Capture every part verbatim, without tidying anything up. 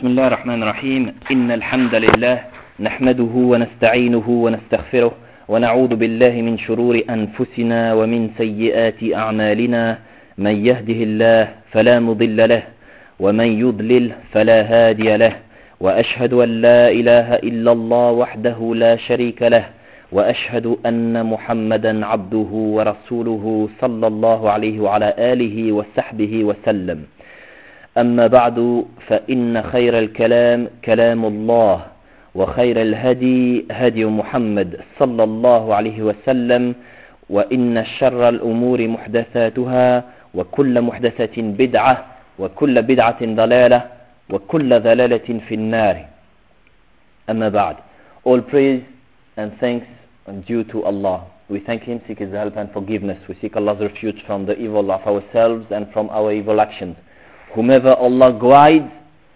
بسم الله الرحمن الرحيم. إن الحمد لله نحمده ونستعينه ونستغفره ونعوذ بالله من شرور أنفسنا ومن سيئات أعمالنا. من يهده الله فلا مضل له ومن يضلل فلا هادي له، وأشهد أن لا إله إلا الله وحده لا شريك له، وأشهد أن محمدا عبده ورسوله صلى الله عليه وعلى آله وصحبه وسلم. أما بعد، فإن خير الكلام كلام الله، وخير الهدي هدي محمد صلى الله عليه وسلم، وإن شر الأمور محدثاتها، وكل محدثة بدعة، وكل بدعة ضلالة، وكل ضلالة في النار. أما بعد, all praise and thanks are due to Allah. We thank Him, seek His help and forgiveness. We seek Allah's refuge from the evil of ourselves and from our evil actions. Whomever Allah guides,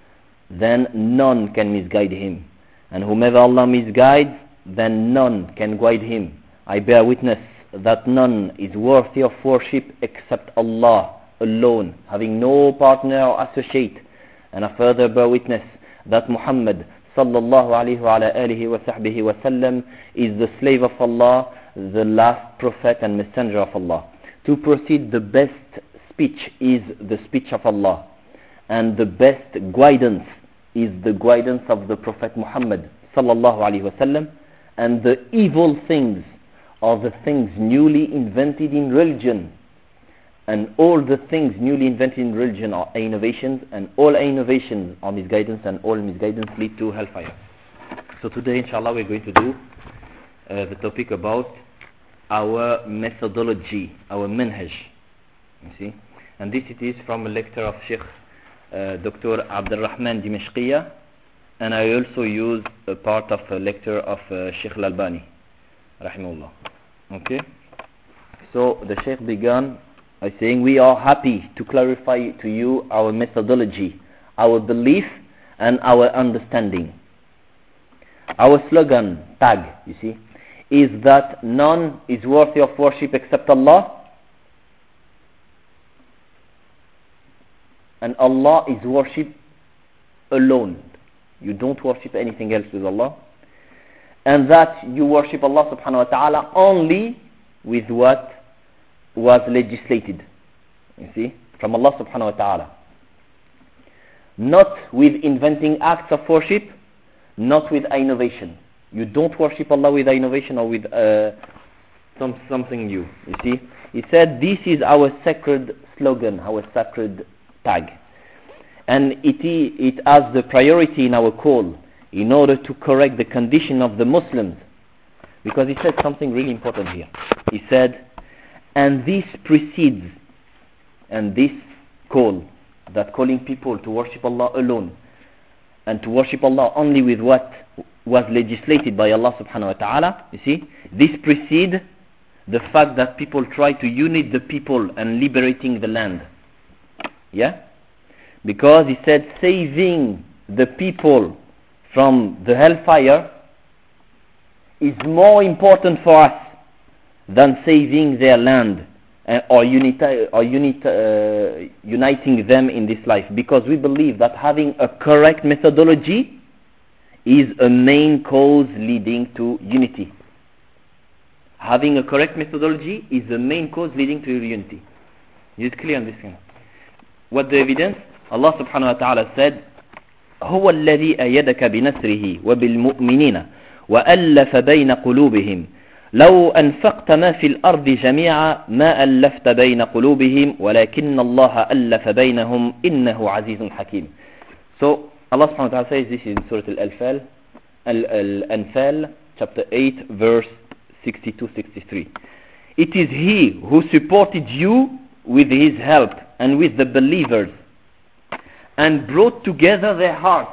then none can misguide him. And whomever Allah misguides, then none can guide him. I bear witness that none is worthy of worship except Allah alone, having no partner or associate. And I further bear witness that Muhammad sallallahu alayhi wa ala alihi wa sahbihi wa sallam is the slave of Allah, the last prophet and messenger of Allah. To proceed, the best speech is the speech of Allah, and the best guidance is the guidance of the Prophet Muhammad sallallahu alaihi wasallam, and the evil things are the things newly invented in religion, and all the things newly invented in religion are innovations, and all innovations are misguidance, and all misguidance lead to hellfire. So today, inshallah, we're going to do uh, the topic about our methodology, our manhaj. You see, and this it is from a lecture of Sheikh uh, Doctor Abdul Rahman Dimashqiya, and I also use a part of a lecture of uh, Sheikh Al-Albani rahimahullah. Okay, so the Sheikh began by saying, we are happy to clarify to you our methodology, our belief and our understanding. Our slogan, tag, you see, is that none is worthy of worship except Allah, and Allah is worshipped alone. You don't worship anything else with Allah. And that you worship Allah subhanahu wa ta'ala only with what was legislated. You see, from Allah subhanahu wa ta'ala. Not with inventing acts of worship, not with innovation. You don't worship Allah with innovation or with uh, some, something new. You see, he said this is our sacred slogan, our sacred tag, and it, it has the priority in our call in order to correct the condition of the Muslims, because he said something really important here. He said, and this precedes, and this call, that calling people to worship Allah alone and to worship Allah only with what was legislated by Allah subhanahu wa ta'ala, you see, this precedes the fact that people try to unite the people and liberating the land. Yeah? Because he said saving the people from the hellfire is more important for us than saving their land uh, or, uniti- or unit, uh, uniting them in this life. Because we believe that having a correct methodology is a main cause leading to unity. Having a correct methodology is the main cause leading to unity. Is it clear on this thing? What the evidence? Allah subhanahu wa ta'ala said, هو الذي أيدك بنصره وبالمؤمنين وألف بين قلوبهم لو أنفقت ما في الأرض جميعا ما ألفت بين قلوبهم ولكن الله ألف بينهم إنه عزيز حكيم. So Allah subhanahu wa ta'ala says this in Surah Al-Anfal, Al-Anfal chapter eight verse sixty-two sixty-three. It is He who supported you with His help and with the believers, and brought together their hearts.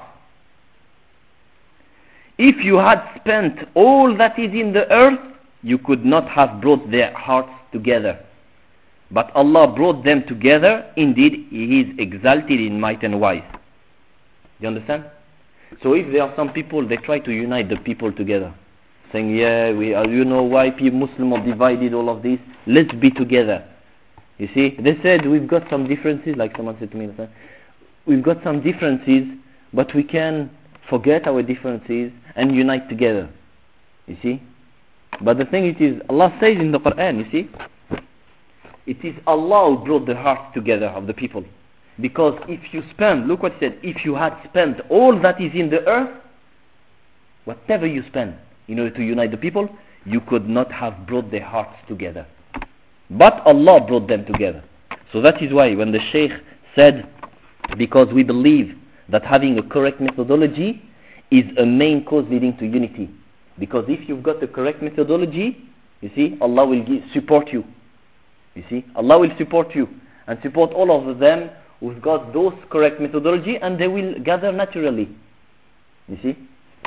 If you had spent all that is in the earth, you could not have brought their hearts together. But Allah brought them together. Indeed, He is exalted in might and wise. Do you understand? So if there are some people, they try to unite the people together, saying, yeah, we are, you know why people, Muslims are divided, all of this, let's be together. You see, they said we've got some differences, like someone said to me, we've got some differences, but we can forget our differences and unite together. You see? But the thing it is, Allah says in the Quran, you see, it is Allah who brought the hearts together of the people. Because if you spend, look what he said, if you had spent all that is in the earth, whatever you spend in order to unite the people, you could not have brought their hearts together. But Allah brought them together. So that is why when the Shaykh said, because we believe that having a correct methodology is a main cause leading to unity. Because if you've got the correct methodology, you see, Allah will give, support you. You see, Allah will support you and support all of them who've got those correct methodology, and they will gather naturally. You see?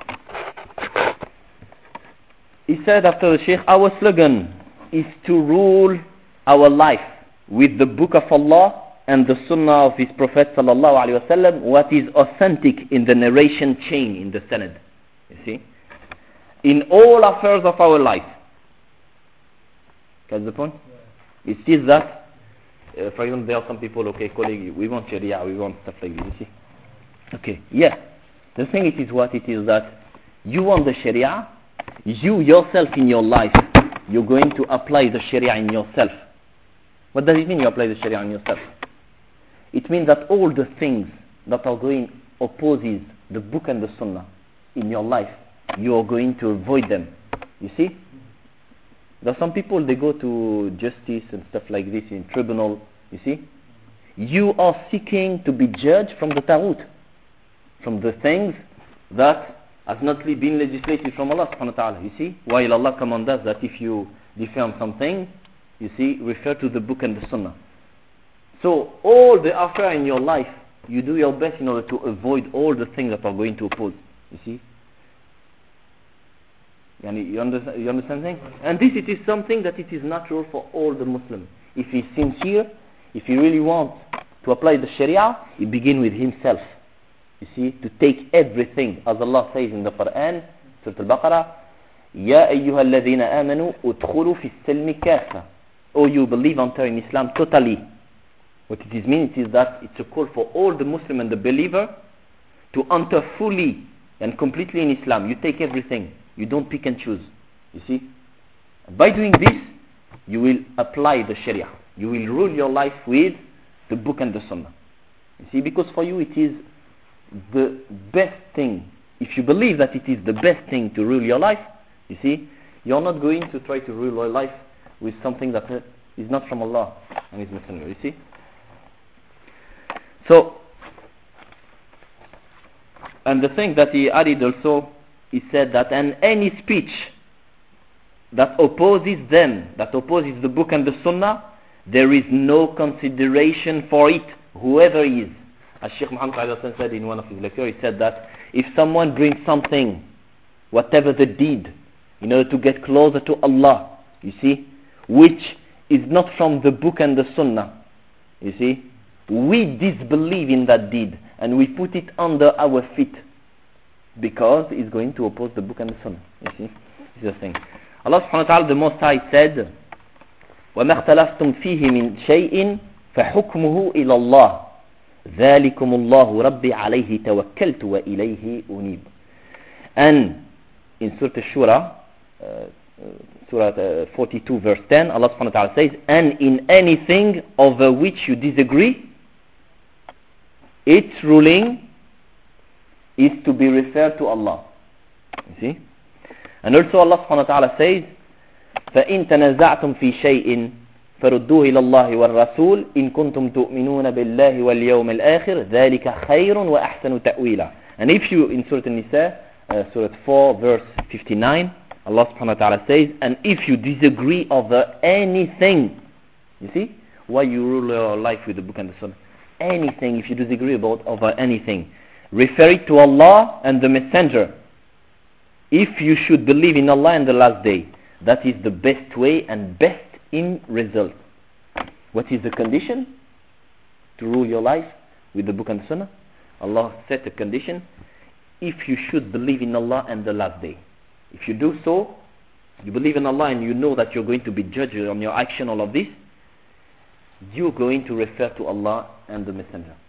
He said after the Shaykh, our slogan is to rule our life with the book of Allah and the sunnah of his Prophet sallallahu alaihi wasallam, what is authentic in the narration chain, in the sanad. You see? In all affairs of our life. Catch the point? Yeah. It is that, uh, for example, there are some people, okay, colleague, we want Sharia, we want stuff like this, you see? Okay, yeah. The thing it is what it is that you want the Sharia, you yourself in your life, you're going to apply the Sharia in yourself. What does it mean you apply the Sharia in yourself? It means that all the things that are going opposes the book and the sunnah in your life, you are going to avoid them. You see? There are some people, they go to justice and stuff like this in tribunal. You see? You are seeking to be judged from the Taghut, from the things that has not been legislated from Allah subhanahu wa ta'ala. You see? While Allah commands us that if you defame something, you see, refer to the book and the sunnah. So all the affair in your life, you do your best in order to avoid all the things that are going to oppose. You see? You understand, you understand thing? And this it is something that it is natural for all the Muslims. If he's sincere, if he really wants to apply the Sharia, he begin with himself. You see, to take everything, as Allah says in the Quran, Surah Al-Baqarah, Ya ayyuha alladhina amanu udkhulu fi as-silmi kafa. Oh, you believe, enter in Islam totally. What it is means is that it's a call for all the Muslim and the believer to enter fully and completely in Islam. You take everything. You don't pick and choose. You see? By doing this, you will apply the Sharia. You will rule your life with the book and the Sunnah. You see? Because for you it is the best thing. If you believe that it is the best thing to rule your life, you see, you're not going to try to rule your life with something that is not from Allah and His Messenger. You see? So, and the thing that he added also, he said that, and any speech that opposes them, that opposes the book and the Sunnah, there is no consideration for it, whoever he is. As Shaykh Muhammad said in one of his lectures, he said that if someone brings something, whatever the deed, in order to get closer to Allah, you see, which is not from the book and the Sunnah, you see, we disbelieve in that deed and we put it under our feet because it's going to oppose the book and the Sunnah. You see, this is the thing. Allah subhanahu wa ta'ala, the Most High, said, وَمَا اخْتَلَفْتُمْ فِيهِ مِنْ شَيْءٍ فَحُكْمُهُ إِلَى اللَّهِ ذَلِكُمُ اللَّهُ رَبِّي عَلَيْهِ تَوَكَّلْتُ وَإِلَيْهِ أُنِيبُ. And in Surah Ash-Shura, uh, Surah uh, forty-two verse ten, Allah subhanahu wa ta'ala says, and in anything over which you disagree, its ruling is to be referred to Allah. You see? And also Allah subhanahu wa ta'ala says, فَإِن تَنَزَعْتُمْ فِي شَيْءٍ فَرُدُّوهِ إِلَى اللَّهِ وَالرَّسُولِ إِن كُنتُمْ تُؤْمِنُونَ بِاللَّهِ وَالْيَوْمِ الْآخِرِ ذَلِكَ خَيْرٌ وَأَحْسَنُ تَأْوِيلًا. And if you, in Surah An-Nisa, uh, Surah four verse fifty-nine, Allah subhanahu wa ta'ala says, and if you disagree over anything, you see, why you rule your life with the book and the Sunnah? Anything, if you disagree about over anything, refer it to Allah and the Messenger. If you should believe in Allah and the last day, that is the best way and best in result. What is the condition to rule your life with the book and the Sunnah? Allah set a condition, if you should believe in Allah and the last day. If you do so, you believe in Allah and you know that you're going to be judged on your action, all of this, you're going to refer to Allah and the Messenger.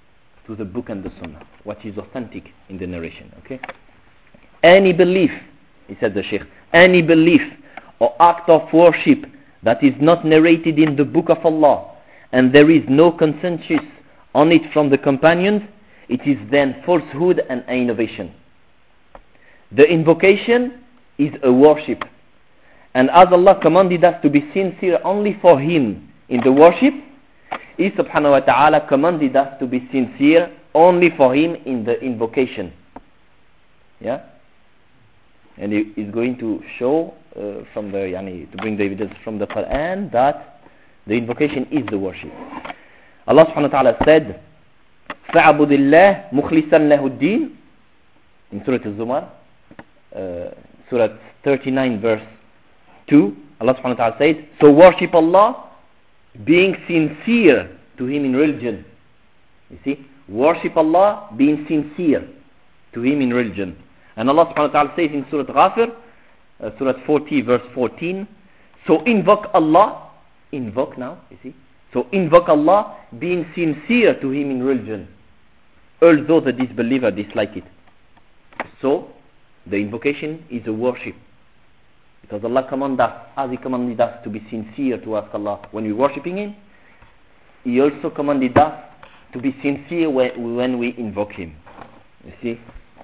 to the book and the sunnah, what is authentic in the narration. Okay? Any belief, he said the Shaykh, any belief or act of worship that is not narrated in the book of Allah, and there is no consensus on it from the companions, it is then falsehood and innovation. The invocation is a worship, and as Allah commanded us to be sincere only for Him in the worship, He subhanahu wa ta'ala commanded us to be sincere only for Him in the invocation. Yeah? And He is going to show uh, from the, yani, to bring the evidence from the Quran that the invocation is the worship. Allah subhanahu wa ta'ala said, فَعَبُدِ اللَّهِ مُخْلِصًا لَهُ الدِّينِ in Surah Al-Zumar, uh, Surah thirty-nine verse two, Allah subhanahu wa ta'ala said, so worship Allah being sincere to Him in religion. You see, worship Allah being sincere to Him in religion. And Allah subhanahu wa ta'ala says in Surah Ghafir, uh, Surah forty verse fourteen, so invoke Allah, invoke now, you see, so invoke Allah being sincere to Him in religion, although the disbeliever dislike it. So the invocation is a worship, because Allah commanded us, as He commanded us to be sincere to ask Allah when we're worshipping Him, He also commanded us to be sincere when, when we invoke Him. You see?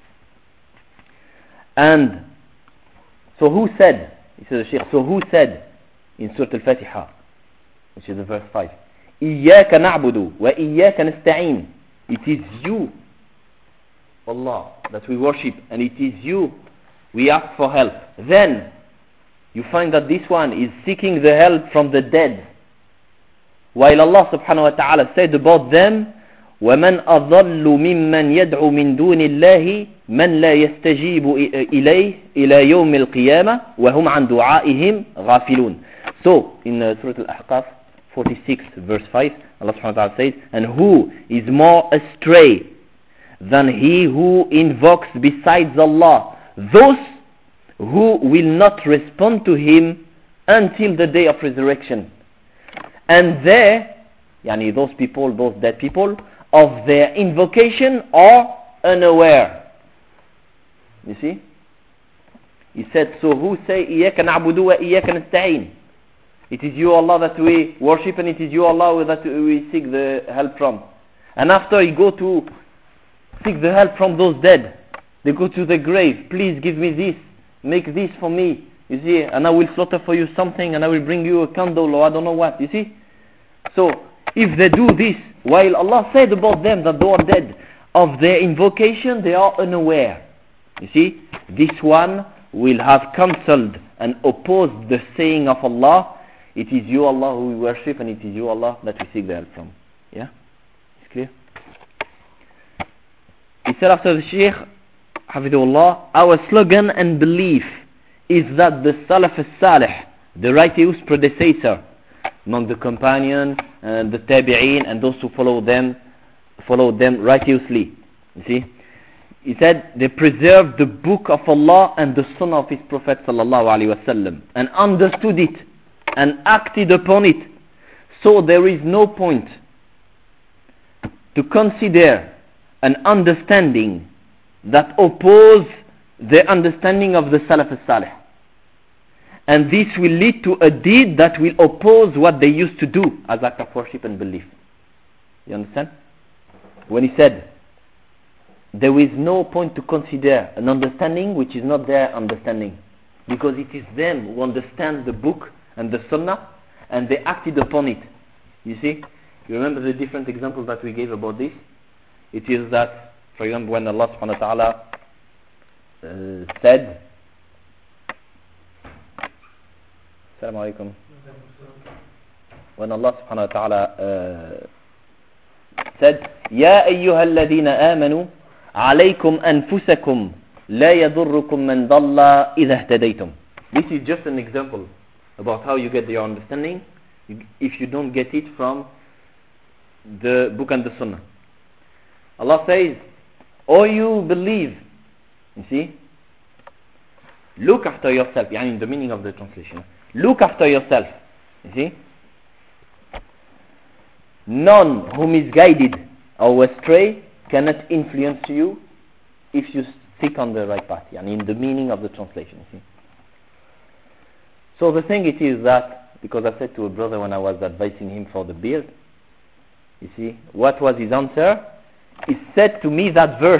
And so who said, he says the Shaykh, so who said in Surah Al-Fatiha, which is the verse five, إِيَّاكَ نَعْبُدُ وَإِيَّاكَ نَسْتَعِينُ, it is you, Allah, that we worship, and it is you we ask for help. Then you find that this one is seeking the help from the dead, while Allah subhanahu wa ta'ala said about them, وَمَنْ أَضَلُّ مِمَّنْ يَدْعُ مِنْ دُونِ اللَّهِ مَنْ لَا يَسْتَجِيبُ إِلَيْهِ إِلَى يَوْمِ الْقِيَامَةِ وَهُمْ عَنْ دُعَائِهِمْ غَافِلُونَ. So in uh, Surah Al-Ahqaf forty-six verse five, Allah subhanahu wa ta'ala says, and who is more astray than he who invokes besides Allah those who will not respond to Him until the day of resurrection, and they, yani those people, those dead people, of their invocation are unaware. You see? He said, so who say, إِيَّاكَ نَعْبُدُ وَإِيَّاكَ نَسْتَعِينُ, it is you Allah that we worship, and it is you Allah that we seek the help from. And after you go to seek the help from those dead, they go to the grave, please give me this, make this for me, you see, and I will slaughter for you something, and I will bring you a candle, or I don't know what, you see. So if they do this, while Allah said about them that they are dead, of their invocation they are unaware, you see, this one will have cancelled and opposed the saying of Allah, it is you Allah who we worship, and it is you Allah that we seek the help from. Yeah? It's clear? He said after the Shaykh, Hafidhullah, our slogan and belief is that the Salaf al-Salih, the righteous predecessor among the companions and the Tabi'een and those who follow them, followed them righteously. You see? He said they preserved the book of Allah and the Sunnah of His Prophet sallallahu alaihi wasallam, and understood it and acted upon it. So there is no point to consider an understanding that oppose the understanding of the Salaf al-Salih, and this will lead to a deed that will oppose what they used to do as act of worship and belief. You understand? When he said there is no point to consider an understanding which is not their understanding, because it is them who understand the book and the Sunnah, and they acted upon it. You see? You remember the different examples that we gave about this? It is that, for example, when Allah subhanahu wa ta'ala uh, said, Assalamu alaikum, when Allah subhanahu wa ta'ala uh, said, يَا أَيُّهَا الَّذِينَ آمَنُوا عَلَيْكُمْ أَنفُسَكُمْ لَا يَضُرُّكُمْ مَنْ ضَلَّ إِذَا اهْتَدَيْتُمْ. This is just an example about how you get your understanding if you don't get it from the book and the Sunnah. Allah says, oh, you believe, you see, look after yourself, yani in the meaning of the translation, look after yourself, you see, none who misguided or astray cannot influence you if you stick on the right path, yani in the meaning of the translation, you see. So the thing it is that, because I said to a brother when I was advising him for the beard, you see, what was his answer? He said to me that verse.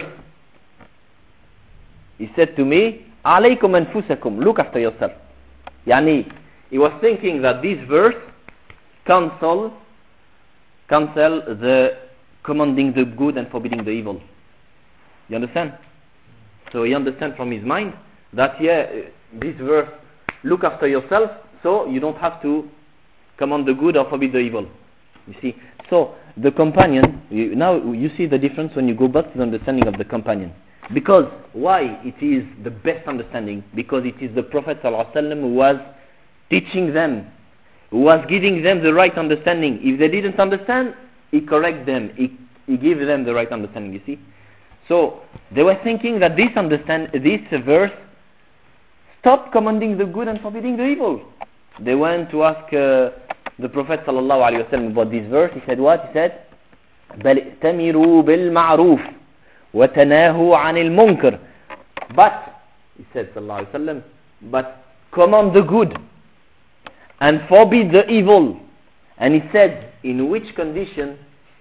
He said to me, alaykum anfusakum, look after yourself. Yani, he was thinking that this verse cancel, cancel the commanding the good and forbidding the evil. You understand? So he understands from his mind that, yeah, this verse, look after yourself, so you don't have to command the good or forbid the evil. You see? So the companion, you, now you see the difference when you go back to the understanding of the companion. Because, why it is the best understanding? Because it is the Prophet ﷺ who was teaching them, who was giving them the right understanding. If they didn't understand, he correct them, he, he gave them the right understanding, you see. So they were thinking that this understand this verse stopped commanding the good and forbidding the evil. They went to ask uh, the Prophet ﷺ about this verse. He said what? He said, بَلْ اِئْتَمِرُوا بِالْمَعْرُوفِ وَتَنَاهُوا عَنِ الْمُنْكَرِ. But, he said sallallahu alaihi wasallam, but command the good and forbid the evil. And he said, in which condition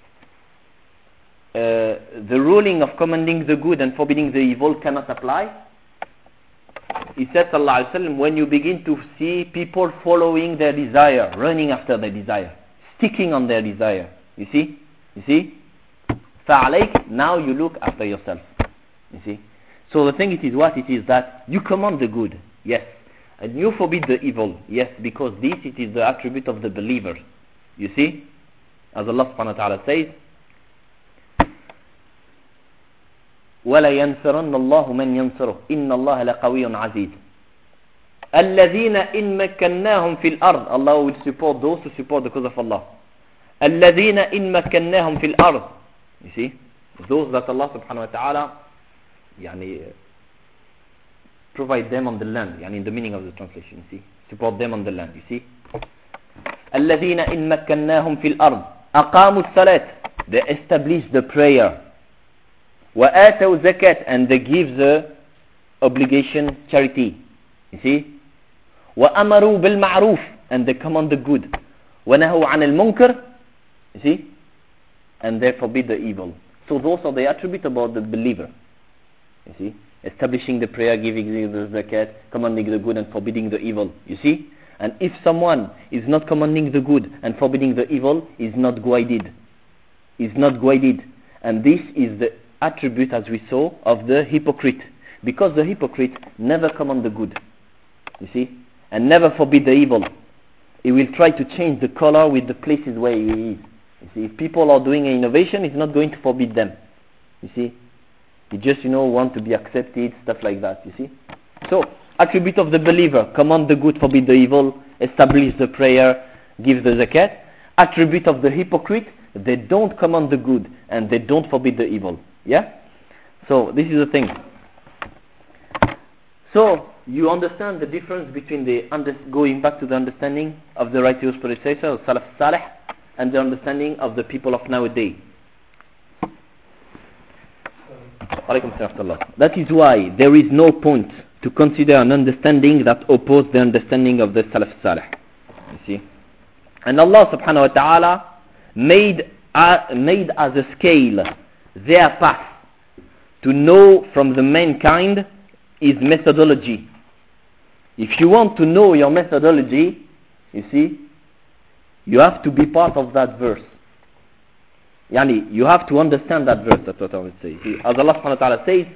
uh, the ruling of commanding the good and forbidding the evil cannot apply? He said sallallahu alaihi wasallam, when you begin to see people following their desire, running after their desire, sticking on their desire. You see? You see? فَعَلَيْكَ, now you look after yourself. You see? So the thing it is what it is that you command the good, yes, and you forbid the evil, yes, because this it is the attribute of the believer. You see? As Allah subhanahu wa ta'ala says, وَلَا يَنْصُرَنَّ اللَّهُ مَنْ يَنْصُرُهُ إِنَّ اللَّهَ لَقَوِيٌّ عَزِيزٌ الَّذِينَ إِن مَكَّنَّاهُمْ فِي الْأَرْضِ, Allah will support those who support the cause of Allah. الَّذِينَ إِن مَكَّنَّاهُمْ فِي الْأَرْضِ, you see, those that Allah subhanahu wa ta'ala yani, provide them on the land, yani in the meaning of the translation, you see, support them on the land, you see. الَّذِينَ إِن مَكَّنَّاهُمْ فِي الْأَرْضِ أَقَامُوا الصَّلَاةِ, they establish the prayer. وَآتَوْا زَكَاةً, and they give the obligation charity, you see. وَأَمَرُوا بِالْمَعْرُوفِ, and they command the good. وَنَهُوا عَنِ الْمُنْكَرِ, you see, and they forbid the evil. So those are the attributes about the believer, you see. Establishing the prayer, giving the zakat, commanding the good and forbidding the evil, you see. And if someone is not commanding the good and forbidding the evil, is not guided, is not guided. And this is the attribute, as we saw, of the hypocrite, because the hypocrite never command the good, you see, and never forbid the evil. He will try to change the color with the places where he is. You see, if people are doing an innovation, he's not going to forbid them, you see. He just, you know, want to be accepted, stuff like that, you see. So, attribute of the believer, command the good, forbid the evil, establish the prayer, give the zakat. Attribute of the hypocrite, they don't command the good and they don't forbid the evil. Yeah? So, this is the thing. So, you understand the difference between the, under, going back to the understanding of the righteous predecessor, Salaf Salih, and the understanding of the people of nowadays. That is why there is no point to consider an understanding that opposes the understanding of the Salaf Salih. You see? And Allah subhanahu wa ta'ala made, uh, made as a scale their path to know from the mankind is methodology. If you want to know your methodology, you see, you have to be part of that verse. Yani, you have to understand that verse. That's what I would say. See, as Allah subhanahu wa ta'ala says,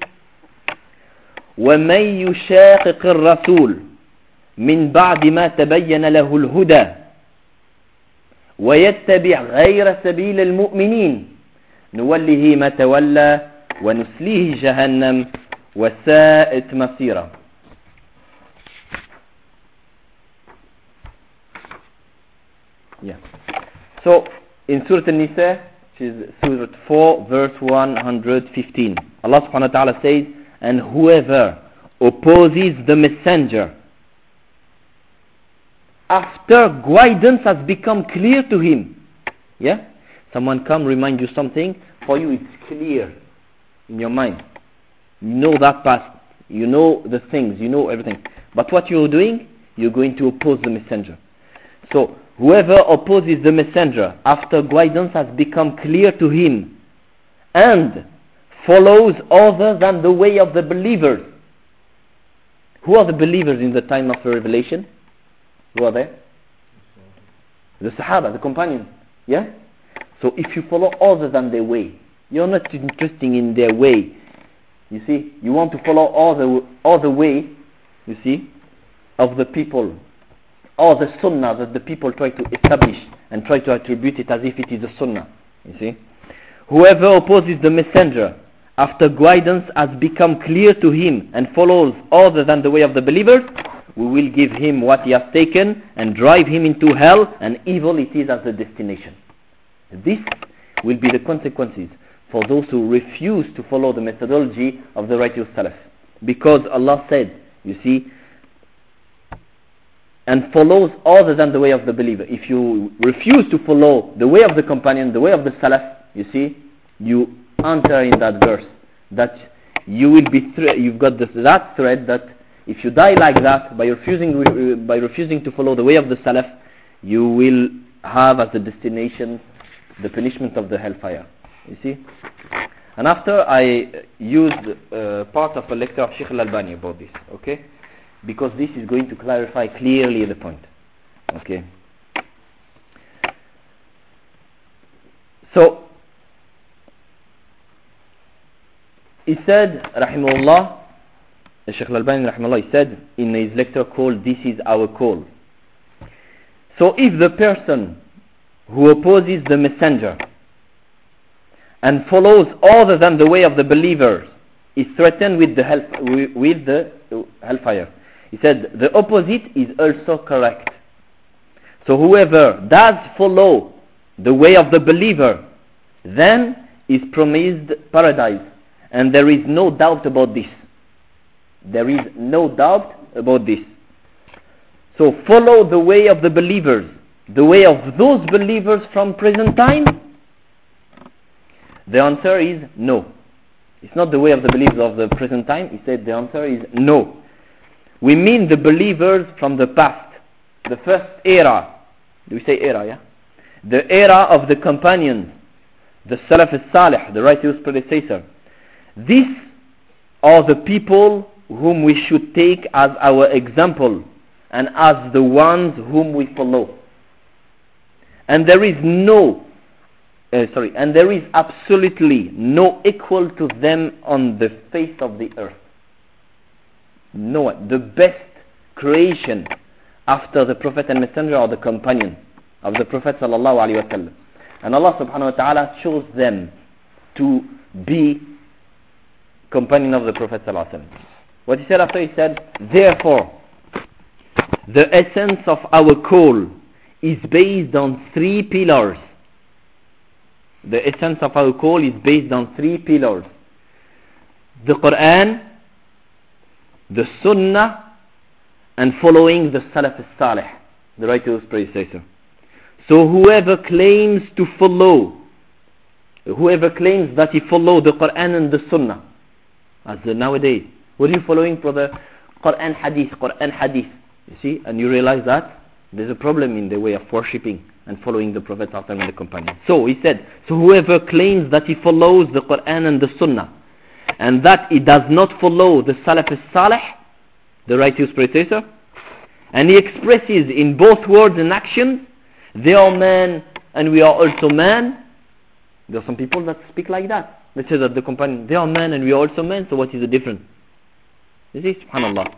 وَمَن يُشَاقِقِ الرَّسُولِ مِن بَعْدِ مَا تَبَيَّنَ لَهُ الْهُدَى وَيَتَّبِعْ غَيْرَ سَبِيلِ الْمُؤْمِنِينَ نُوَلِّهِ مَا تَوَلَّى وَنُسْلِيهِ جَهَنَّمَ وَسَاءَتْ مَصِيرًا. Yeah. So, in Surah An-Nisa, which is Surah four, verse one hundred fifteen, Allah subhanahu wa ta'ala says, and whoever opposes the messenger after guidance has become clear to him, yeah, Someone come remind you something, for you it's clear in your mind. You know that past, you know the things, you know everything. But what you're doing, you're going to oppose the messenger. So whoever opposes the messenger after guidance has become clear to him and follows other than the way of the believers. Who are the believers in the time of the revelation? Who are they? The Sahaba, the companions. Yeah? So if you follow other than their way, you're not interested in their way. You see, you want to follow all the all the way, you see, of the people, or the sunnah that the people try to establish and try to attribute it as if it is a sunnah. You see, whoever opposes the messenger after guidance has become clear to him and follows other than the way of the believers, we will give him what he has taken and drive him into hell, and evil it is as a destination. This will be the consequences for those who refuse to follow the methodology of the righteous Salaf. Because Allah said, you see, and follows other than the way of the believer. If you refuse to follow the way of the companion, the way of the Salaf, you see, you enter in that verse that you will be thre- you've got this, that thread that if you die like that by refusing by refusing to follow the way of the Salaf, you will have as a destination the punishment of the hellfire. You see? And after I used uh, part of a lecture of Sheikh Al-Albani about this, okay? Because this is going to clarify clearly the point. Okay? So, he said, Rahimahullah, Sheikh Al-Albani Rahimahullah, he said in his lecture called This Is Our Call. So if the person who opposes the messenger and follows other than the way of the believers is threatened with the hell, with the hellfire. He said the opposite is also correct. So whoever does follow the way of the believer then is promised paradise, and there is no doubt about this. There is no doubt about this. So follow the way of the believers, the way of those believers from present time. The answer is no. It's not the way of the believers of the present time. He said the answer is no. We mean the believers from the past, the first era. Do we say era, yeah? The era of the companions, the Salaf al-Salih, the righteous predecessor. These are the people whom we should take as our example and as the ones whom we follow. And there is no Uh, sorry, and there is absolutely no equal to them on the face of the earth. No one. The best creation after the Prophet and Messenger are the companion of the Prophet sallallahu alaihi wasallam. And Allah subhanahu wa ta'ala chose them to be companion of the Prophet sallallahu alaihi wasallam. What he said after, he said, therefore, the essence of our call is based on three pillars. The essence of our call is based on three pillars: the Quran, the Sunnah, and following the Salaf al-Salih, the righteous predecessor. So whoever claims to follow, whoever claims that he follows the Quran and the Sunnah, as nowadays, what are you following for the Quran Hadith, Quran Hadith? You see, and you realize that there's a problem in the way of worshipping and following the Prophet and the companions. So he said, so whoever claims that he follows the Quran and the Sunnah, and that he does not follow the Salaf al-Salih, the righteous predecessor, and he expresses in both words and actions, they are man and we are also man. There are some people that speak like that. They say that the companion, they are man and we are also man, so what is the difference? You see, subhanallah.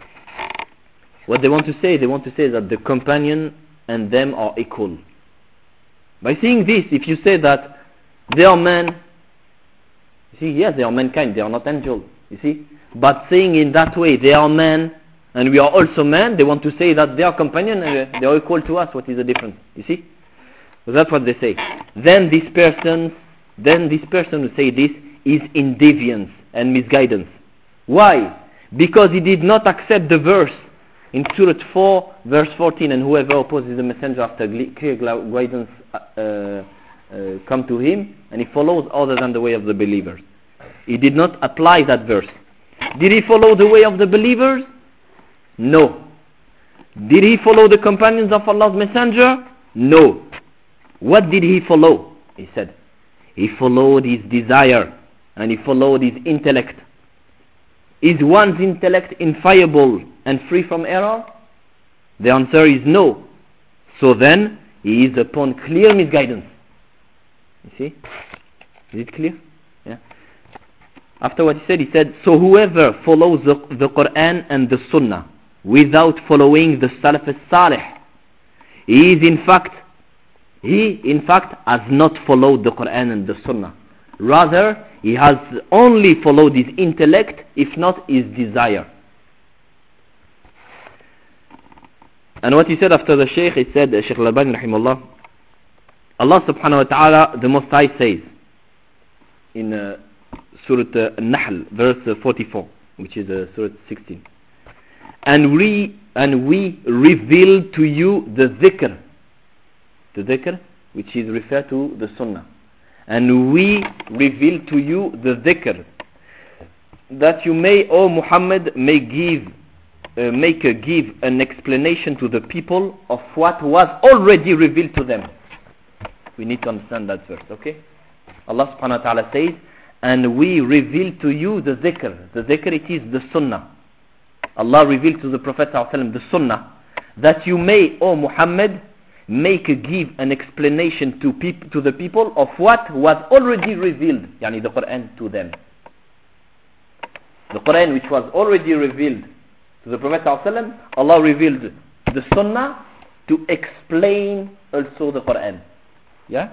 What they want to say, they want to say that the companion and them are equal. By saying this, if you say that they are men, you see, yes, they are mankind, they are not angels, you see. But saying in that way, they are men and we are also men, they want to say that they are companion and they are equal to us. What is the difference? You see? So that's what they say. Then this person, then this person who say this is in deviance and misguidance. Why? Because he did not accept the verse in Surah four, verse fourteen, and whoever opposes the messenger after clear guidance uh, uh, come to him, and he follows other than the way of the believers. He did not apply that verse. Did he follow the way of the believers? No. Did he follow the companions of Allah's Messenger? No. What did he follow? He said, he followed his desire and he followed his intellect. Is one's intellect infallible and free from error? The answer is no. So then, he is upon clear misguidance. You see? Is it clear? Yeah. After what he said, he said, so whoever follows the, the Quran and the Sunnah without following the Salaf al-Salih, he is in fact, he in fact has not followed the Quran and the Sunnah. Rather, he has only followed his intellect, if not his desire. And what he said after the Shaykh, he said, Shaykh al-Albani rahimahullah, Allah subhanahu wa ta'ala, the Most High says, in uh, Surah uh, An-Nahl, verse uh, forty-four, which is uh, Surah sixteen. And we, and we reveal to you the dhikr, the dhikr, which is referred to the Sunnah. And we reveal to you the dhikr, that you may, O Muhammad, may give, uh, make a give an explanation to the people of what was already revealed to them. We need to understand that verse, okay? Allah subhanahu wa ta'ala says, and we reveal to you the dhikr. The dhikr, it is the Sunnah. Allah revealed to the Prophet ﷺ the Sunnah, that you may, O Muhammad, make a give an explanation to peop- to the people of what was already revealed, yani the Quran, to them. The Quran which was already revealed to the Prophet ﷺ, Allah revealed the Sunnah to explain also the Quran. Yeah?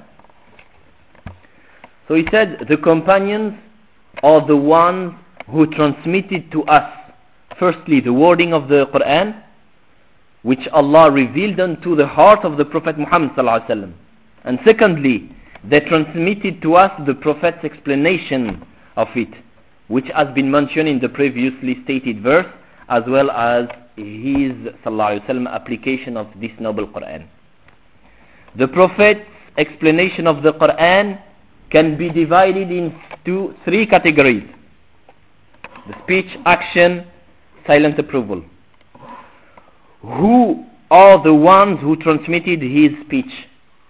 So he said, the companions are the ones who transmitted to us, firstly, the wording of the Quran, which Allah revealed unto the heart of the Prophet Muhammad sallallahu alaihi wasallam. And secondly, they transmitted to us the Prophet's explanation of it, which has been mentioned in the previously stated verse, as well as his sallallahu alaihi wasallam application of this noble Quran. The Prophet's explanation of the Quran can be divided into three categories: the speech, action, silent approval. Who are the ones who transmitted his speech?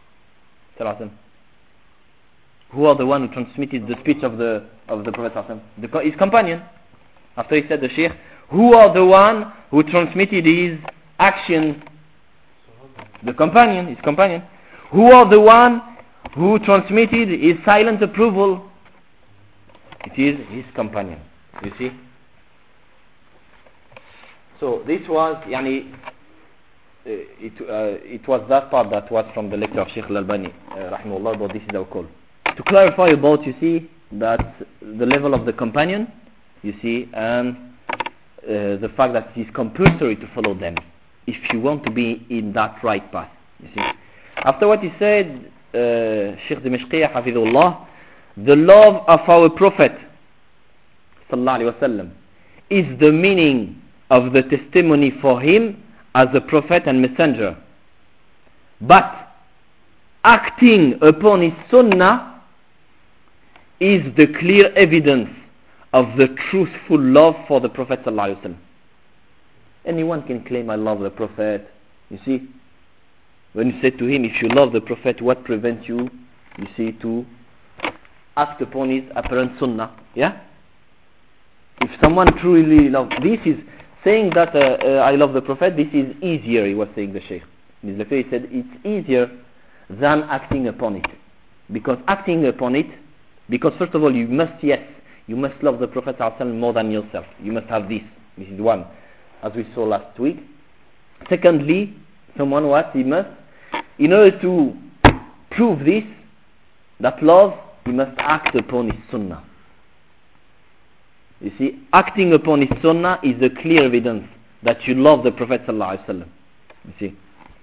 Who are the ones who transmitted the speech of the of the Prophet? The, his companion. After he said the Shaykh, who are the ones who transmitted his action? The companion, his companion. Who are the ones who transmitted his silent approval? It is his companion. You see? So this was, yani, uh, it, uh, it was that part that was from the lecture of Shaykh al-Albani, uh, rahimahullah, but this is our call. To clarify about, you see, that the level of the companion, you see, and uh, the fact that it is compulsory to follow them, if you want to be in that right path, you see. After what he said, uh, Shaykh Dimashqiyya, hafidhullah, the love of our Prophet, sallallahu alaihi wasallam, is the meaning of the testimony for him as a prophet and messenger. But acting upon his sunnah is the clear evidence of the truthful love for the Prophet sallallahu alaihi wasallam. Anyone can claim, I love the Prophet. You see, when you say to him, if you love the Prophet, what prevents you, you see, to act upon his apparent sunnah? Yeah? If someone truly loves, this is saying that uh, uh, I love the Prophet, this is easier, he was saying the Shaykh. He said it's easier than acting upon it. Because acting upon it, because first of all you must, yes, you must love the Prophet ﷺ more than yourself. You must have this. This is one, as we saw last week. Secondly, someone what? He must, in order to prove this, that love, he must act upon his sunnah. You see, acting upon his sunnah is a clear evidence that you love the Prophet sallallahu alaihi wasallam. You see,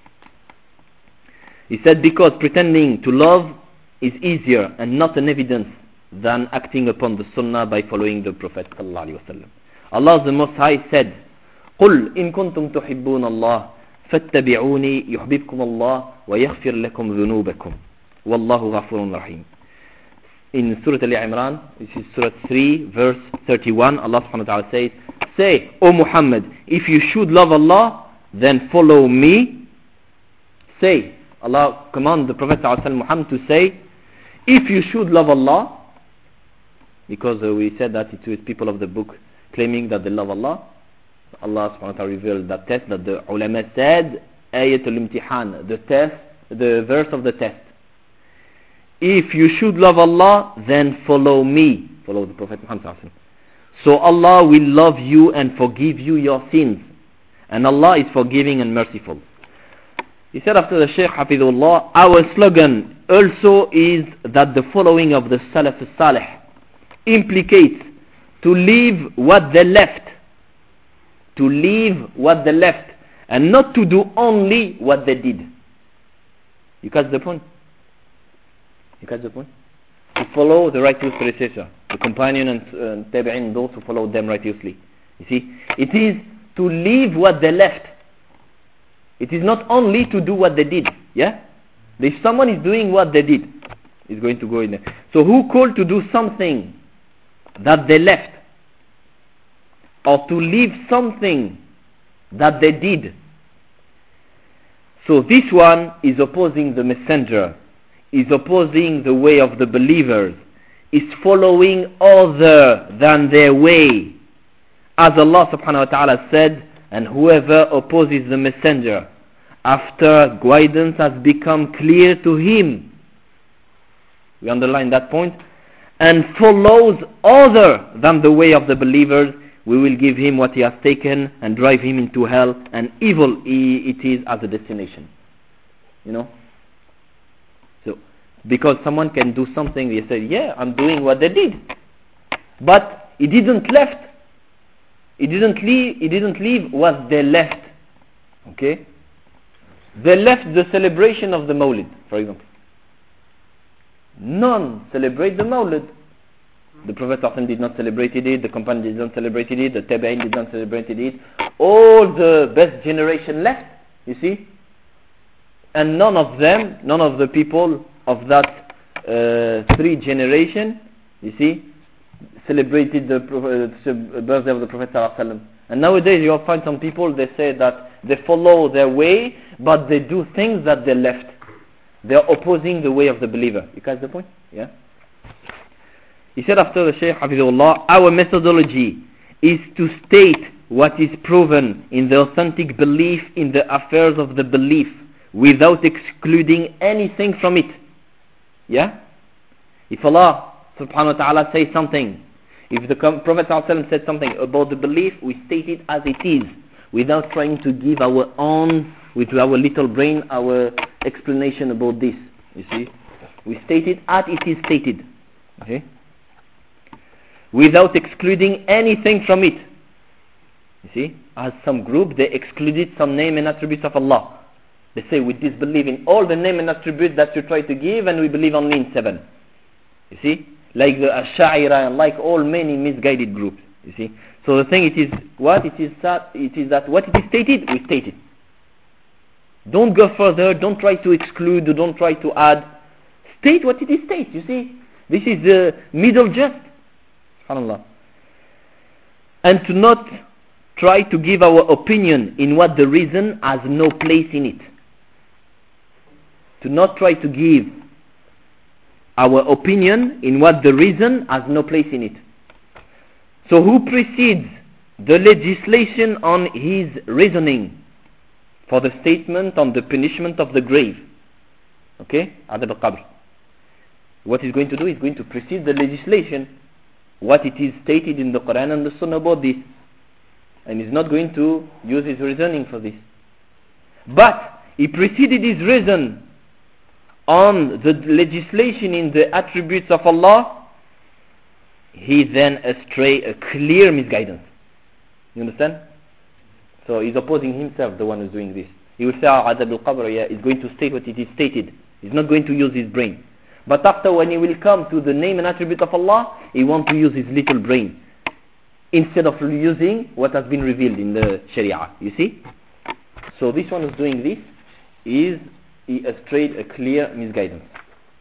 he said because pretending to love is easier and not an evidence than acting upon the sunnah by following the Prophet sallallahu alaihi wasallam. Allah the Most High said, "قُلْ إِن كُنْتُمْ تُحِبُّونَ اللَّهَ فَاتَّبِعُونِي يُحْبِبْكُمُ اللَّهُ وَيَغْفِرْ لَكُمْ ذُنُوبَكُمْ." Wallahu ghafurun rahim. In Surah Al-Imran, which is Surah three, verse thirty-one, Allah subhanahu wa ta'ala says, say, O Muhammad, if you should love Allah, then follow me. Say, Allah command the Prophet ﷺ Muhammad to say, if you should love Allah, because uh, we said that it was people of the book claiming that they love Allah. Allah subhanahu wa ta'ala revealed that test that the ulama said, ayatul imtihan, the test, the verse of the test. If you should love Allah, then follow me. Follow the Prophet Muhammad sallallahu alaihi wasallam. So Allah will love you and forgive you your sins. And Allah is forgiving and merciful. He said after the Shaykh Hafidhullah, our slogan also is that the following of the Salaf al-Salih implicates to leave what they left. To leave what they left. And not to do only what they did. You catch the point? You catch the point? To follow the righteous predecessor, the companion and uh, tabi'in, those who followed them righteously. You see, it is to leave what they left. It is not only to do what they did. Yeah? If someone is doing what they did, is going to go in there. So who called to do something that they left? Or to leave something that they did? So this one is opposing the messenger, is opposing the way of the believers, is following other than their way. As Allah subhanahu wa ta'ala said, and whoever opposes the messenger after guidance has become clear to him, we underline that point, and follows other than the way of the believers, we will give him what he has taken and drive him into hell, and evil it is as a destination. You know? So, because someone can do something, they say, yeah, I'm doing what they did. But he didn't left. He didn't leave, he didn't leave what they left. Okay? They left the celebration of the Mawlid, for example. None celebrate the Mawlid. The Prophet did not celebrate it, the companion did not celebrate it, the Tabi'in did not celebrate it. All the best generation left, you see. And none of them, none of the people of that uh, three generation, you see, celebrated the uh, birthday of the Prophet ﷺ. And nowadays you'll find some people, they say that they follow their way, but they do things that they left. They are opposing the way of the believer. You catch the point? Yeah. He said after the Shaykh Hafizullah, our methodology is to state what is proven in the authentic belief in the affairs of the belief without excluding anything from it. Yeah? If Allah subhanahu wa ta'ala says something, if the Prophet ﷺ said something about the belief, we state it as it is without trying to give our own, with our little brain, our explanation about this. You see? We state it as it is stated. Okay? Without excluding anything from it. You see, as some group, they excluded some name and attributes of Allah. They say we disbelieve in all the name and attributes that you try to give, and we believe only in seven. You see, like the Ash'ari and like all many misguided groups. You see, so the thing it is what it is that it is that what it is stated, we state it. Don't go further. Don't try to exclude. Don't try to add. State what it is stated. You see, this is the middle just. SubhanAllah. And to not try to give our opinion in what the reason has no place in it. To not try to give our opinion in what the reason has no place in it. So who precedes the legislation on his reasoning for the statement on the punishment of the grave? Okay? Adab al-Qabr. What he's going to do is going to precede the legislation, what it is stated in the Quran and the Sunnah about this. And he's not going to use his reasoning for this. But he preceded his reason on the legislation in the attributes of Allah. He then astray a clear misguidance. You understand? So he's opposing himself, the one who's doing this. He will say, Adab al-Qabr, yeah, he's going to state what it is stated. He's not going to use his brain. But after, when he will come to the name and attribute of Allah, he wants to use his little brain instead of using what has been revealed in the Sharia. You see? So this one who's doing this is he astrayed a clear misguidance.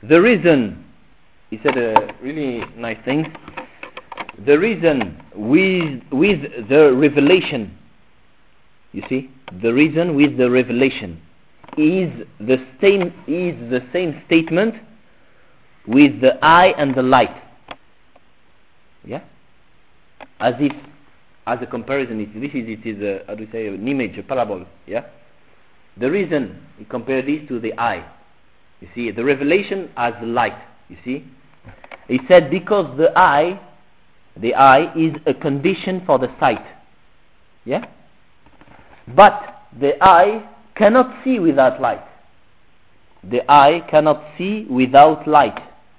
the reason, he said a really nice thing, the reason with, with the revelation, you see, the reason with the revelation is the same, is the same statement with the eye and the light. Yeah? As if, as a comparison, it, this is, it is a, how do you say, an image, a parable. Yeah? The reason, he compared this to the eye. You see, the revelation as light. You see? He said because the eye, the eye is a condition for the sight. Yeah? But the eye cannot see without light. The eye cannot see without light.